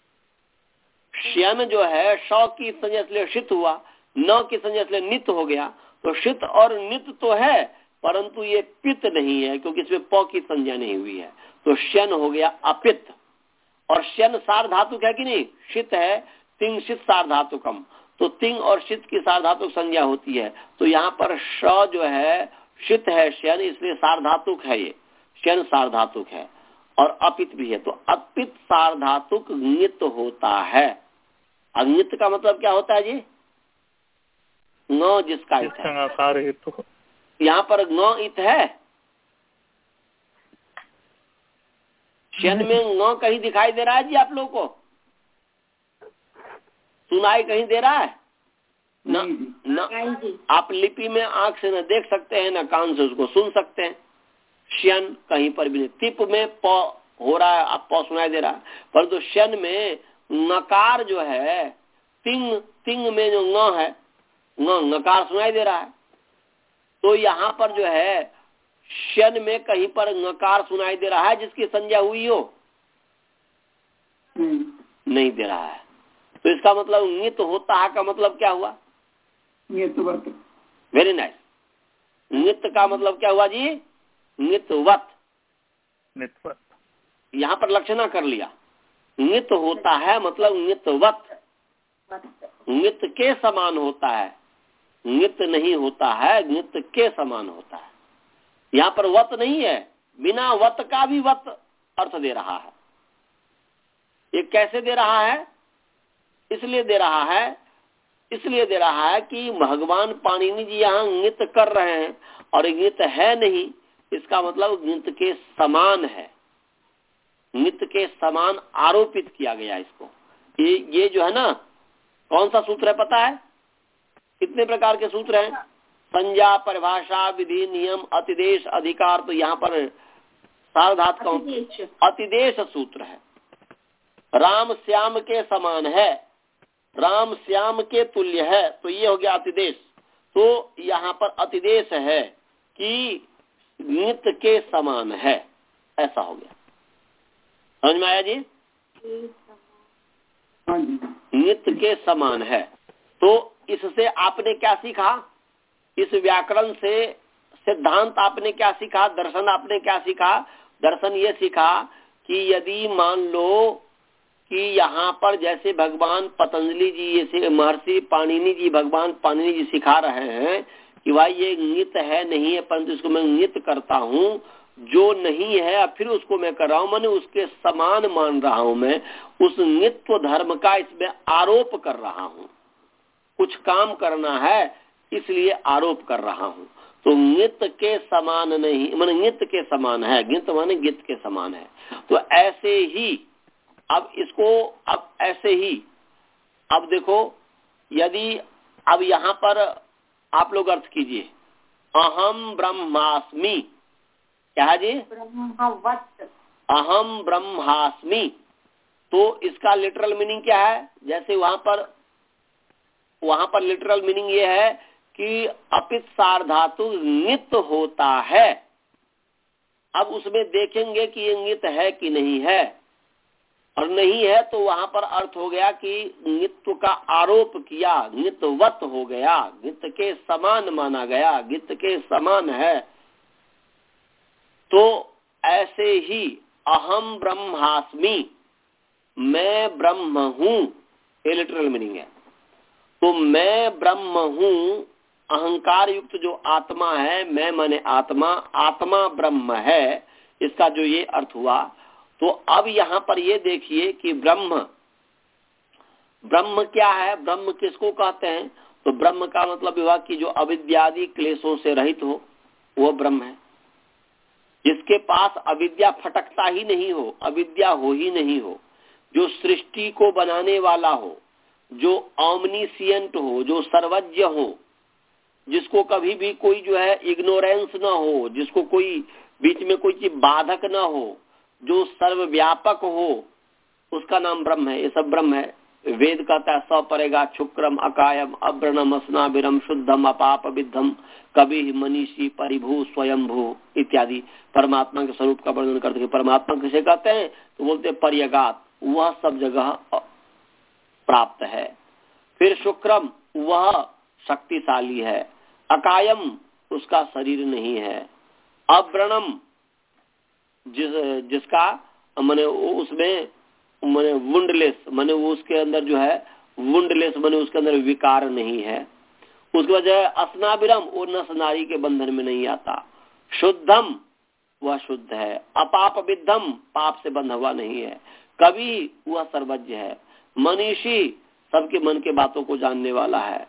श्यन जो है श की संज्ञा इसलिए शित हुआ, न की संज्ञा इसलिए नित हो गया। तो शित और नित तो है परंतु ये पित नहीं है क्योंकि इसमें प की संज्ञा नहीं हुई है। तो श्यन हो गया अपित। और श्यन सार्वधातुक है कि नहीं? शित है, तिंग शित सार्वधातुकम, तो तिंग और शित की सार्वधातुक संज्ञा होती है। तो यहाँ पर श जो है शित है श्यन, इसलिए सार्वधातुक है, ये श्यन सार्वधातुक है और अपित भी है। तो अपित सार्वधातुक ङित होता है। अङित का मतलब क्या होता है जी? न जिसका इत है। यहाँ पर न इत है, श्यन में न कहीं दिखाई दे रहा है जी आप लोगों को? सुनाई कहीं दे रहा है? न, न आप लिपि में आंख से न देख सकते हैं न कान से उसको सुन सकते हैं। श्यन कहीं पर भी नहीं। तिप में प हो रहा है, आप प सुनाई दे रहा है, परंतु तो श्यन में नकार जो है, तिंग तिंग में जो न है, न नकार सुनाई दे रहा है। तो यहाँ पर जो है श्यन में कहीं पर नकार सुनाई दे रहा है जिसकी संज्ञा हुई हो? नहीं दे रहा है। तो इसका मतलब ङित होता है का मतलब क्या हुआ? Very nice. ङित का मतलब क्या हुआ जी? ङितवत। यहाँ पर लक्षणा कर लिया। ङित होता है मतलब ङितवत, ङित के समान होता है, ङित नहीं होता है, ङित के समान होता है। यहाँ पर वत नहीं है, बिना वत का भी वत अर्थ दे रहा है। ये कैसे दे रहा है? इसलिए दे रहा है इसलिए दे रहा है कि भगवान पाणिनि जी यहाँ ङित कर रहे हैं और ङित है नहीं, इसका मतलब ङित के समान है, ङित के समान आरोपित किया गया इसको। ये ये जो है ना, कौन सा सूत्र है पता है? कितने प्रकार के सूत्र हैं? संज्ञा, परिभाषा, विधि, नियम, अतिदेश, अधिकार। तो यहाँ पर सार्वधातुक का अतिदेश सूत्र है। राम श्याम के समान है, राम श्याम के तुल्य है, तो ये हो गया अतिदेश। तो यहाँ पर अतिदेश है कि ङित के समान है, ऐसा हो गया। समझ में आया जी? ङित के समान है। तो इससे आपने क्या सीखा? इस व्याकरण से सिद्धांत आपने क्या सीखा? दर्शन आपने क्या सीखा? दर्शन ये सीखा कि यदि मान लो कि यहाँ पर जैसे भगवान पतंजलि जी, जैसे महर्षि पाणिनि जी, भगवान पाणिनि जी सिखा रहे हैं कि भाई ये नित है नहीं है, परंतु इसको मैं नित करता हूँ, जो नहीं है फिर उसको मैं कर रहा हूँ, मैंने उसके समान मान रहा हूँ, मैं उस नित्य धर्म का इसमें आरोप कर रहा हूँ। कुछ काम करना है इसलिए आरोप कर रहा हूँ। तो नित्य के समान नहीं, माने नित्य के समान है, नित्य माने गित के समान है। तो ऐसे ही अब इसको, अब ऐसे ही अब देखो, यदि अब यहाँ पर आप लोग अर्थ कीजिए, अहम ब्रह्मास्मि, क्या है जी? ब्रह्मवत्। अहम ब्रह्मास्मि, तो इसका लिटरल मीनिंग क्या है? जैसे वहां पर वहां पर लिटरल मीनिंग ये है कि अपित सार्धातु नित्य होता है। अब उसमें देखेंगे कि ये नित्य है कि नहीं है, और नहीं है तो वहां पर अर्थ हो गया कि नित्य का आरोप किया, नित्यवत हो गया, नित्य के समान माना गया, नित्य के समान है। तो ऐसे ही अहम ब्रह्मास्मि, मैं ब्रह्म हूं, ये लिटरल मीनिंग है। तो मैं ब्रह्म हूं, अहंकार युक्त जो आत्मा है, मैं माने आत्मा, आत्मा ब्रह्म है, इसका जो ये अर्थ हुआ। तो अब यहाँ पर ये देखिए कि ब्रह्म, ब्रह्म क्या है, ब्रह्म किसको कहते हैं? तो ब्रह्म का मतलब हुआ कि जो अविद्यादि क्लेशों से रहित हो, वो ब्रह्म है। जिसके पास अविद्या फटकता ही नहीं हो, अविद्या हो ही नहीं हो, जो सृष्टि को बनाने वाला हो, जो ऑमनीसियंट हो, जो सर्वज्ञ हो, जिसको कभी भी कोई जो है इग्नोरेंस ना हो, जिसको कोई बीच में कोई चीज बाधक ना हो, जो सर्वव्यापक हो, उसका नाम ब्रह्म है। ये सब ब्रह्म है। वेद कहता है सपरेगा शुक्रम अकायम अब्रणम अस्नाबिरम शुद्धम अपाप विद्धम कभी मनीषी परिभू स्वयंभू इत्यादि परमात्मा के स्वरूप का वर्णन करते हैं। परमात्मा किसे कहते हैं? तो बोलते हैं पर्यगात, वह सब जगह प्राप्त है। फिर शुक्रम, वह शक्तिशाली है। अकायम, उसका शरीर नहीं है। अब्रणम, जिस जिसका माने उसमें माने वुंडलेस, माने वो उसके अंदर जो है वुंडलेस, माने उसके अंदर विकार नहीं है। उसके वजह अस्नाबिरम, वो नस नारी के बंधन में नहीं आता। शुद्धम, वह शुद्ध है। अपाप विद्धम, पाप से बंधा हुआ नहीं है। कवि, वह सर्वज्ञ है। मनीषी, सबके मन के बातों को जानने वाला है।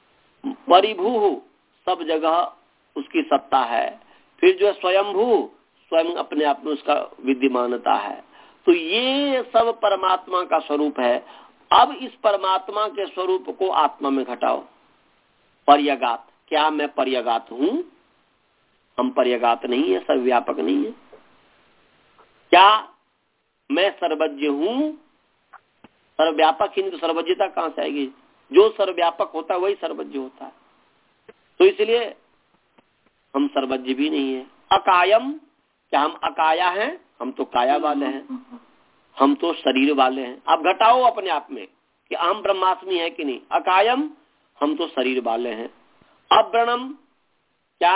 परिभू, सब जगह उसकी सत्ता है। फिर जो है स्वयंभू, स्वयं अपने आप में उसका विद्यमानता है। तो ये सब परमात्मा का स्वरूप है। अब इस परमात्मा के स्वरूप को आत्मा में घटाओ। पर्यगात, क्या मैं पर्यगात हूं? हम पर्यगात नहीं है, सर्वव्यापक नहीं है। क्या मैं सर्वज्ञ हूं? सर्वव्यापक ही नहीं तो सर्वज्ञता कहां से आएगी? जो सर्वव्यापक होता है वही सर्वज्ञ होता है। तो इसलिए हम सर्वज्ञ भी नहीं है। अकायम, क्या हम अकाया हैं? हम तो काया वाले हैं, हम तो शरीर वाले हैं। आप घटाओ अपने आप में कि अहम ब्रह्मास्मि है कि नहीं। अकायम, हम तो शरीर वाले हैं। अब्रणम, क्या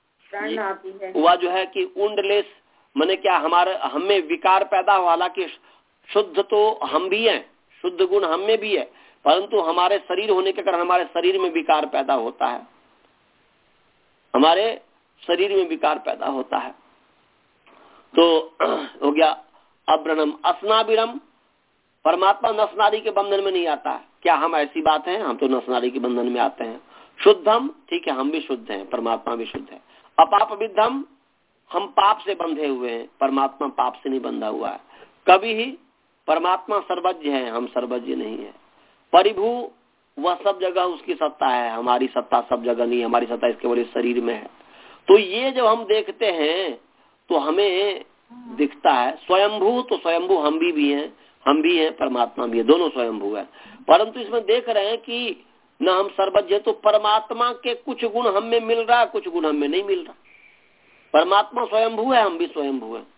हुआ जो है कि उंडलेस, माने क्या हमारे हमें विकार पैदा हुआ। हालांकि शुद्ध तो हम भी हैं, शुद्ध गुण हम में भी है, परंतु हमारे शरीर होने के कारण हमारे शरीर में विकार पैदा होता है, हमारे शरीर में विकार पैदा होता है। तो हो गया अब्रणम। अस्नाबिरम, परमात्मा नसनारी के बंधन में नहीं आता है। क्या हम ऐसी बात है? हम तो नसनारी के बंधन में आते हैं। शुद्धम, ठीक है, हम भी शुद्ध हैं, परमात्मा भी शुद्ध है। अपाप विद्धम, हम पाप से बंधे हुए हैं, परमात्मा पाप से नहीं बंधा हुआ है। कभी ही परमात्मा सर्वज्ञ है, हम सर्वज्ञ नहीं है। परिभू, वह सब जगह उसकी सत्ता है, हमारी सत्ता सब जगह नहीं, हमारी सत्ता इसके बड़े शरीर में है। तो ये जब हम देखते हैं तो हमें दिखता है स्वयंभू, तो स्वयंभू हम भी भी हैं, हम भी हैं, परमात्मा भी है, दोनों स्वयंभू है। परंतु इसमें देख रहे हैं कि न हम सर्वज्ञ, तो परमात्मा के कुछ गुण हम में मिल रहा है, कुछ गुण हम में नहीं मिल रहा। परमात्मा स्वयंभू है, हम भी स्वयंभू है।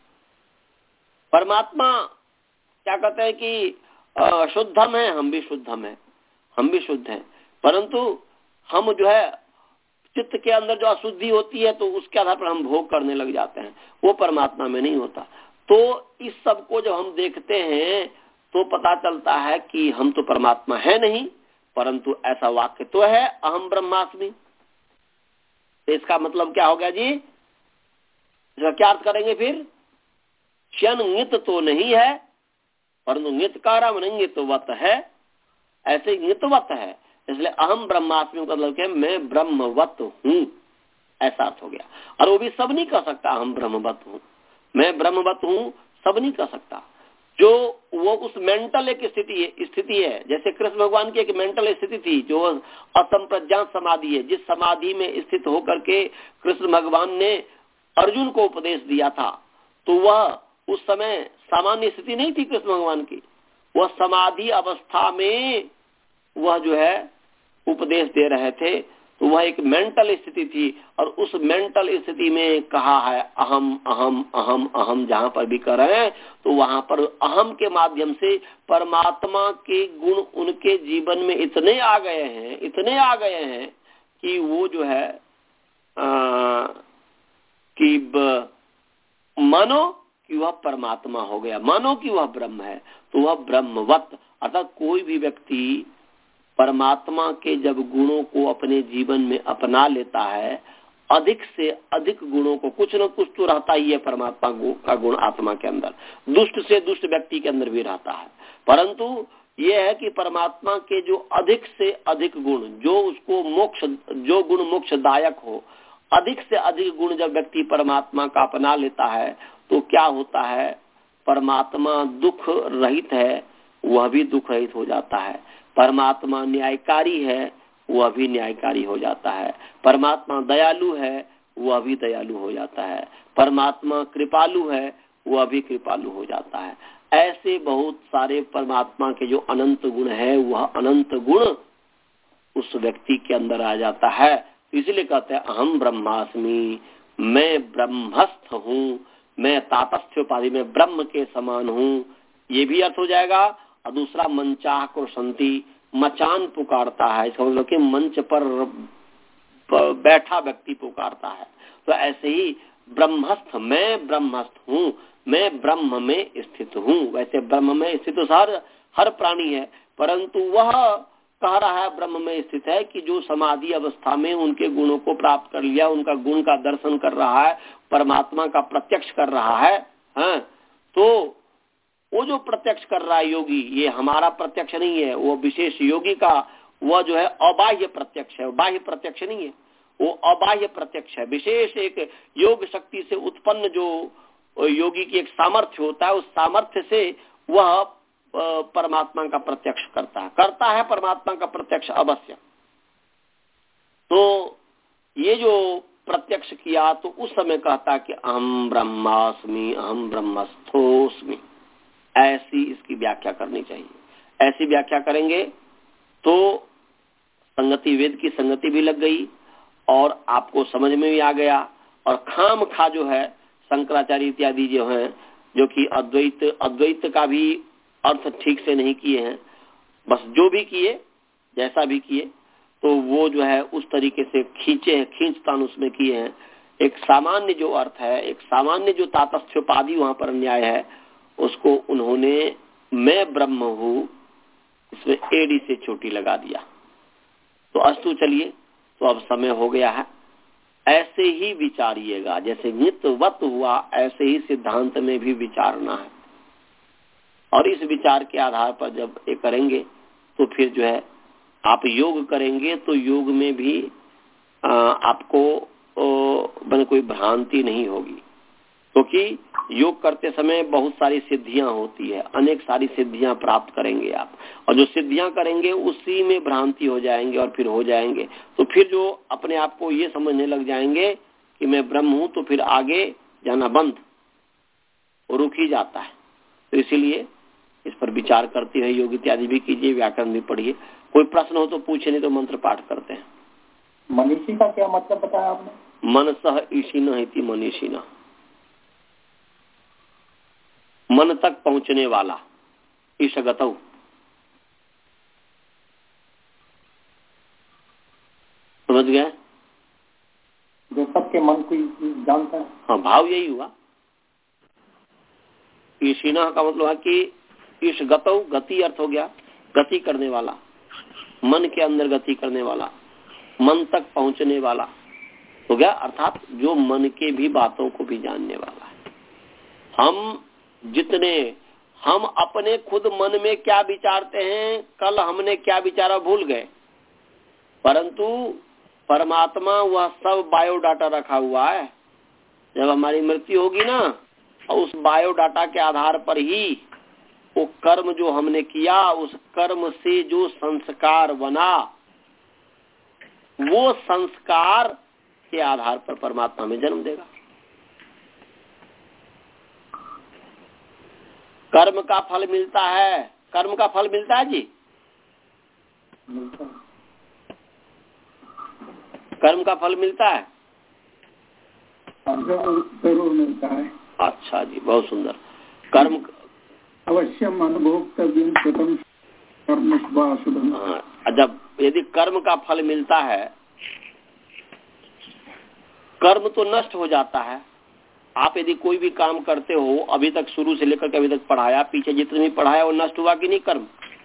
परमात्मा क्या कहते हैं कि शुद्धम है, हम भी शुद्धम है, हम भी शुद्ध हैं। परंतु हम जो है चित्त के अंदर जो अशुद्धि होती है तो उसके आधार पर हम भोग करने लग जाते हैं, वो परमात्मा में नहीं होता। तो इस सब को जब हम देखते हैं तो पता चलता है कि हम तो परमात्मा है नहीं, परंतु ऐसा वाक्य तो है अहम ब्रह्मास्मि। तो इसका मतलब क्या हो गया जी, इसका क्या अर्थ करेंगे फिर? क्षण नित तो नहीं है, परंतु नितकारम नितवत है, ऐसे नितवत है, इसलिए अहम ब्रह्मास्मि का मतलब क्या, मैं ब्रह्मवत हूँ, ऐसा अर्थ हो गया। और वो भी सब नहीं कर सकता, अहम ब्रह्मवत हूँ, मैं ब्रह्मवत हूँ, सब नहीं कर सकता। जो वो उस मेंटल एक स्थिति है स्थिति है जैसे कृष्ण भगवान की एक मेंटल स्थिति थी जो असंप्रज्ञात समाधि है, जिस समाधि में स्थित होकर के कृष्ण भगवान ने अर्जुन को उपदेश दिया था, तो वह उस समय सामान्य स्थिति नहीं थी कृष्ण भगवान की। वह समाधि अवस्था में वह जो है उपदेश दे रहे थे, तो वह एक मेंटल स्थिति थी। और उस मेंटल स्थिति में कहा है अहम अहम अहम अहम, जहां पर भी कर रहे हैं तो वहां पर अहम के माध्यम से परमात्मा के गुण उनके जीवन में इतने आ गए हैं इतने आ गए हैं कि वो जो है आ, कि मानो कि वह परमात्मा हो गया, मानो कि वह ब्रह्म है, तो वह ब्रह्मवत। अर्थात कोई भी व्यक्ति परमात्मा के जब गुणों को अपने जीवन में अपना लेता है, अधिक से अधिक गुणों को, कुछ न कुछ तो रहता ही है परमात्मा का गुण आत्मा के अंदर, दुष्ट से दुष्ट व्यक्ति के अंदर भी रहता है, परंतु यह है कि परमात्मा के जो अधिक से अधिक गुण, जो उसको मोक्ष, जो गुण मोक्षदायक हो, अधिक से अधिक गुण जब व्यक्ति परमात्मा का अपना लेता है तो क्या होता है, परमात्मा दुख रहित है, वह भी दुख रहित हो जाता है। परमात्मा न्यायकारी है, वह भी न्यायकारी हो जाता है। परमात्मा दयालु है, वह भी दयालु हो जाता है। परमात्मा कृपालु है, वह भी कृपालु हो जाता है। ऐसे बहुत सारे परमात्मा के जो अनंत गुण है, वह अनंत गुण उस व्यक्ति के अंदर आ जाता है। इसलिए कहते हैं अहम ब्रह्मास्मि, मैं ब्रह्मस्थ हूँ, मैं तातस्थ्योपाधि में ब्रह्म के समान हूँ, ये भी अर्थ हो जाएगा। और दूसरा मंचाह को संति, मचान पुकारता है, इसका मतलब कि मंच पर बैठा व्यक्ति पुकारता है। तो ऐसे ही ब्रह्मस्थ, मैं ब्रह्मस्थ हूँ, मैं ब्रह्म में स्थित हूँ। वैसे ब्रह्म में स्थित तो हर हर प्राणी है, परंतु वह कह रहा है ब्रह्म में स्थित है कि जो समाधि अवस्था में उनके गुणों को प्राप्त कर लिया, उनका गुण का दर्शन कर रहा है, परमात्मा का प्रत्यक्ष कर रहा है, है? तो वो जो प्रत्यक्ष कर रहा है योगी, ये हमारा प्रत्यक्ष नहीं है, वो विशेष योगी का वह जो है अबाह्य प्रत्यक्ष है, बाह्य प्रत्यक्ष नहीं है, वो अबाह्य प्रत्यक्ष है। विशेष एक योग शक्ति से उत्पन्न जो योगी की एक सामर्थ्य होता है, उस सामर्थ्य से वह परमात्मा का प्रत्यक्ष करता है करता है परमात्मा का प्रत्यक्ष अवश्य। तो ये जो प्रत्यक्ष किया तो उस समय कहता कि अहम ब्रह्मास्मि, अहम ब्रह्मस्थोस्मि, ऐसी इसकी व्याख्या करनी चाहिए। ऐसी व्याख्या करेंगे तो संगति, वेद की संगति भी लग गई और आपको समझ में भी आ गया। और खाम खा जो है शंकराचार्य इत्यादि जो है, जो कि अद्वैत अद्वैत का भी अर्थ ठीक से नहीं किए हैं, बस जो भी किए, जैसा भी किए, तो वो जो है उस तरीके से खींचे हैं, खींचतान उसमें किए हैं। एक सामान्य जो अर्थ है, एक सामान्य जो तातस्थ्योपाधि वहां पर न्याय है, उसको उन्होंने मैं ब्रह्म हूँ इसमें एडी से चोटी लगा दिया। तो अस्तु, चलिए, तो अब समय हो गया है। ऐसे ही विचारिएगा, जैसे नित्यवत हुआ ऐसे ही सिद्धांत में भी विचारना है। और इस विचार के आधार पर जब ये करेंगे तो फिर जो है आप योग करेंगे तो योग में भी आ, आपको बन कोई भ्रांति नहीं होगी, क्योंकि तो योग करते समय बहुत सारी सिद्धियां होती है, अनेक सारी सिद्धियां प्राप्त करेंगे आप, और जो सिद्धियां करेंगे उसी में भ्रांति हो जाएंगे और फिर हो जाएंगे। तो फिर जो अपने आप को ये समझने लग जाएंगे कि मैं ब्रह्म हूं, तो फिर आगे जाना बंद और रुक ही जाता है। तो इसीलिए इस पर विचार करते हुए योग इत्यादि भी कीजिए, व्याकरण भी पढ़िए। कोई प्रश्न हो तो पूछे, नहीं तो मंत्र पाठ करते हैं। मनीषी का क्या मतलब बताया आपने? मनसः ईशिनः इति मनीषिणः, मन तक पहुंचने वाला, ईशगतौ। समझ गए? जो सबके मन को जानता है। हाँ, भाव यही हुआ। ईशिनः का मतलब है कि ईशगतौ, गति अर्थ हो गया गति करने वाला, मन के अंदर गति करने वाला, मन तक पहुंचने वाला। तो क्या अर्थात जो मन के भी बातों को भी जानने वाला है। हम जितने हम अपने खुद मन में क्या विचारते हैं, कल हमने क्या विचारा भूल गए, परंतु परमात्मा वह सब बायोडाटा रखा हुआ है। जब हमारी मृत्यु होगी ना, उस बायोडाटा के आधार पर ही वो कर्म जो हमने किया, उस कर्म से जो संस्कार बना, वो संस्कार के आधार पर परमात्मा में जन्म देगा। कर्म का फल मिलता है, कर्म का फल मिलता है जी, कर्म का फल मिलता है, जरूर मिलता है। अच्छा जी, बहुत सुंदर। कर्म अवश्यम अनुभोक्तव्यम कृतम कर्म शुभम। जब यदि कर्म का फल मिलता है, कर्म तो नष्ट हो जाता है। आप यदि कोई भी काम करते हो, अभी तक शुरू से लेकर के अभी तक पढ़ाया, पीछे जितने भी पढ़ाया वो नष्ट हुआ कि नहीं? कर्म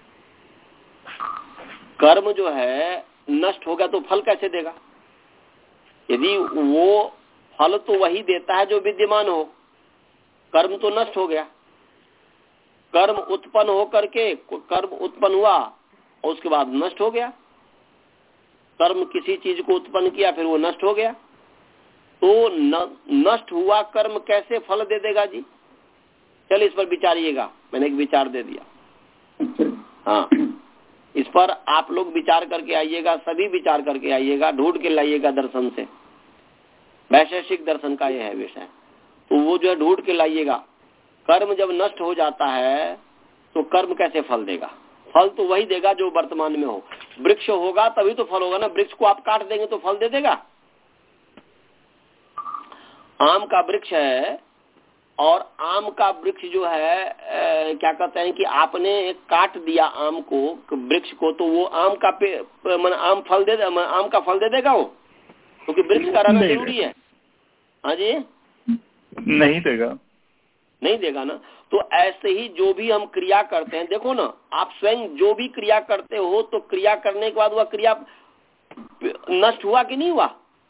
कर्म जो है नष्ट हो गया तो फल कैसे देगा? यदि वो फल तो वही देता है जो विद्यमान हो। कर्म तो नष्ट हो गया, कर्म उत्पन्न हो करके कर्म उत्पन्न हुआ और उसके बाद नष्ट हो गया। कर्म किसी चीज को उत्पन्न किया, फिर वो नष्ट हो गया, तो न, नष्ट हुआ कर्म कैसे फल दे देगा जी? चलिए इस पर विचारिएगा, मैंने एक विचार दे दिया। हाँ, इस पर आप लोग विचार करके आइएगा, सभी विचार करके आइएगा, ढूंढ के लाइएगा दर्शन से। वैशेषिक दर्शन का यह है विषय, तो वो जो है ढूंढ के लाइएगा। कर्म जब नष्ट हो जाता है तो कर्म कैसे फल देगा? फल तो वही देगा जो वर्तमान में हो। वृक्ष होगा तभी तो फल होगा ना। वृक्ष को आप काट देंगे तो फल दे देगा? आम का वृक्ष है और आम का वृक्ष जो है ए, क्या कहते हैं कि आपने काट दिया आम को, वृक्ष को, तो वो आम का पे, मन आम फल दे आम का फल दे देगा वो? क्योंकि तो वृक्ष का रहना जरूरी है। हाँ जी, नहीं देगा, नहीं देगा ना। तो ऐसे ही जो भी हम क्रिया करते हैं, देखो ना, आप स्वयं जो भी क्रिया करते हो तो क्रिया करने के बाद वह क्रिया नष्ट हुआ कि नहीं हुआ?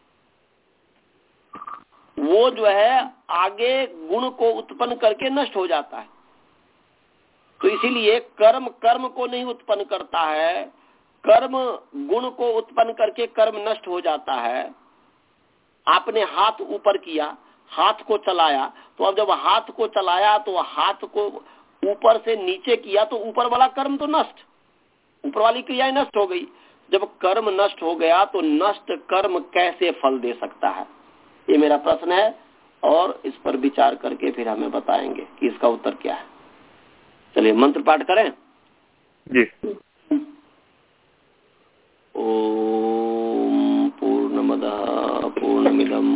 वो जो है आगे गुण को उत्पन्न करके नष्ट हो जाता है। तो इसीलिए कर्म कर्म को नहीं उत्पन्न करता है, कर्म गुण को उत्पन्न करके कर्म नष्ट हो जाता है। आपने हाथ ऊपर किया, हाथ को चलाया, तो अब जब हाथ को चलाया तो हाथ को ऊपर से नीचे किया तो ऊपर वाला कर्म तो नष्ट, ऊपर वाली क्रिया नष्ट हो गई। जब कर्म नष्ट हो गया तो नष्ट कर्म कैसे फल दे सकता है? ये मेरा प्रश्न है, और इस पर विचार करके फिर हमें बताएंगे कि इसका उत्तर क्या है। चलिए मंत्र पाठ करें जी। ओम पूर्णमदः पूर्णमिदं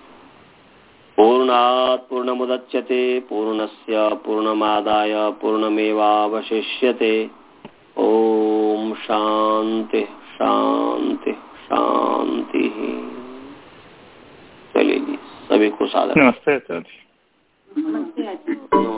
पूर्णात् पूर्णमुदच्यते पूर्णस्य पूर्णमादाय पूर्णमेवावशिष्यते। ओम शांति शांति शांति। चलिए जी, सभी को सादर नमस्ते। नमस्ते।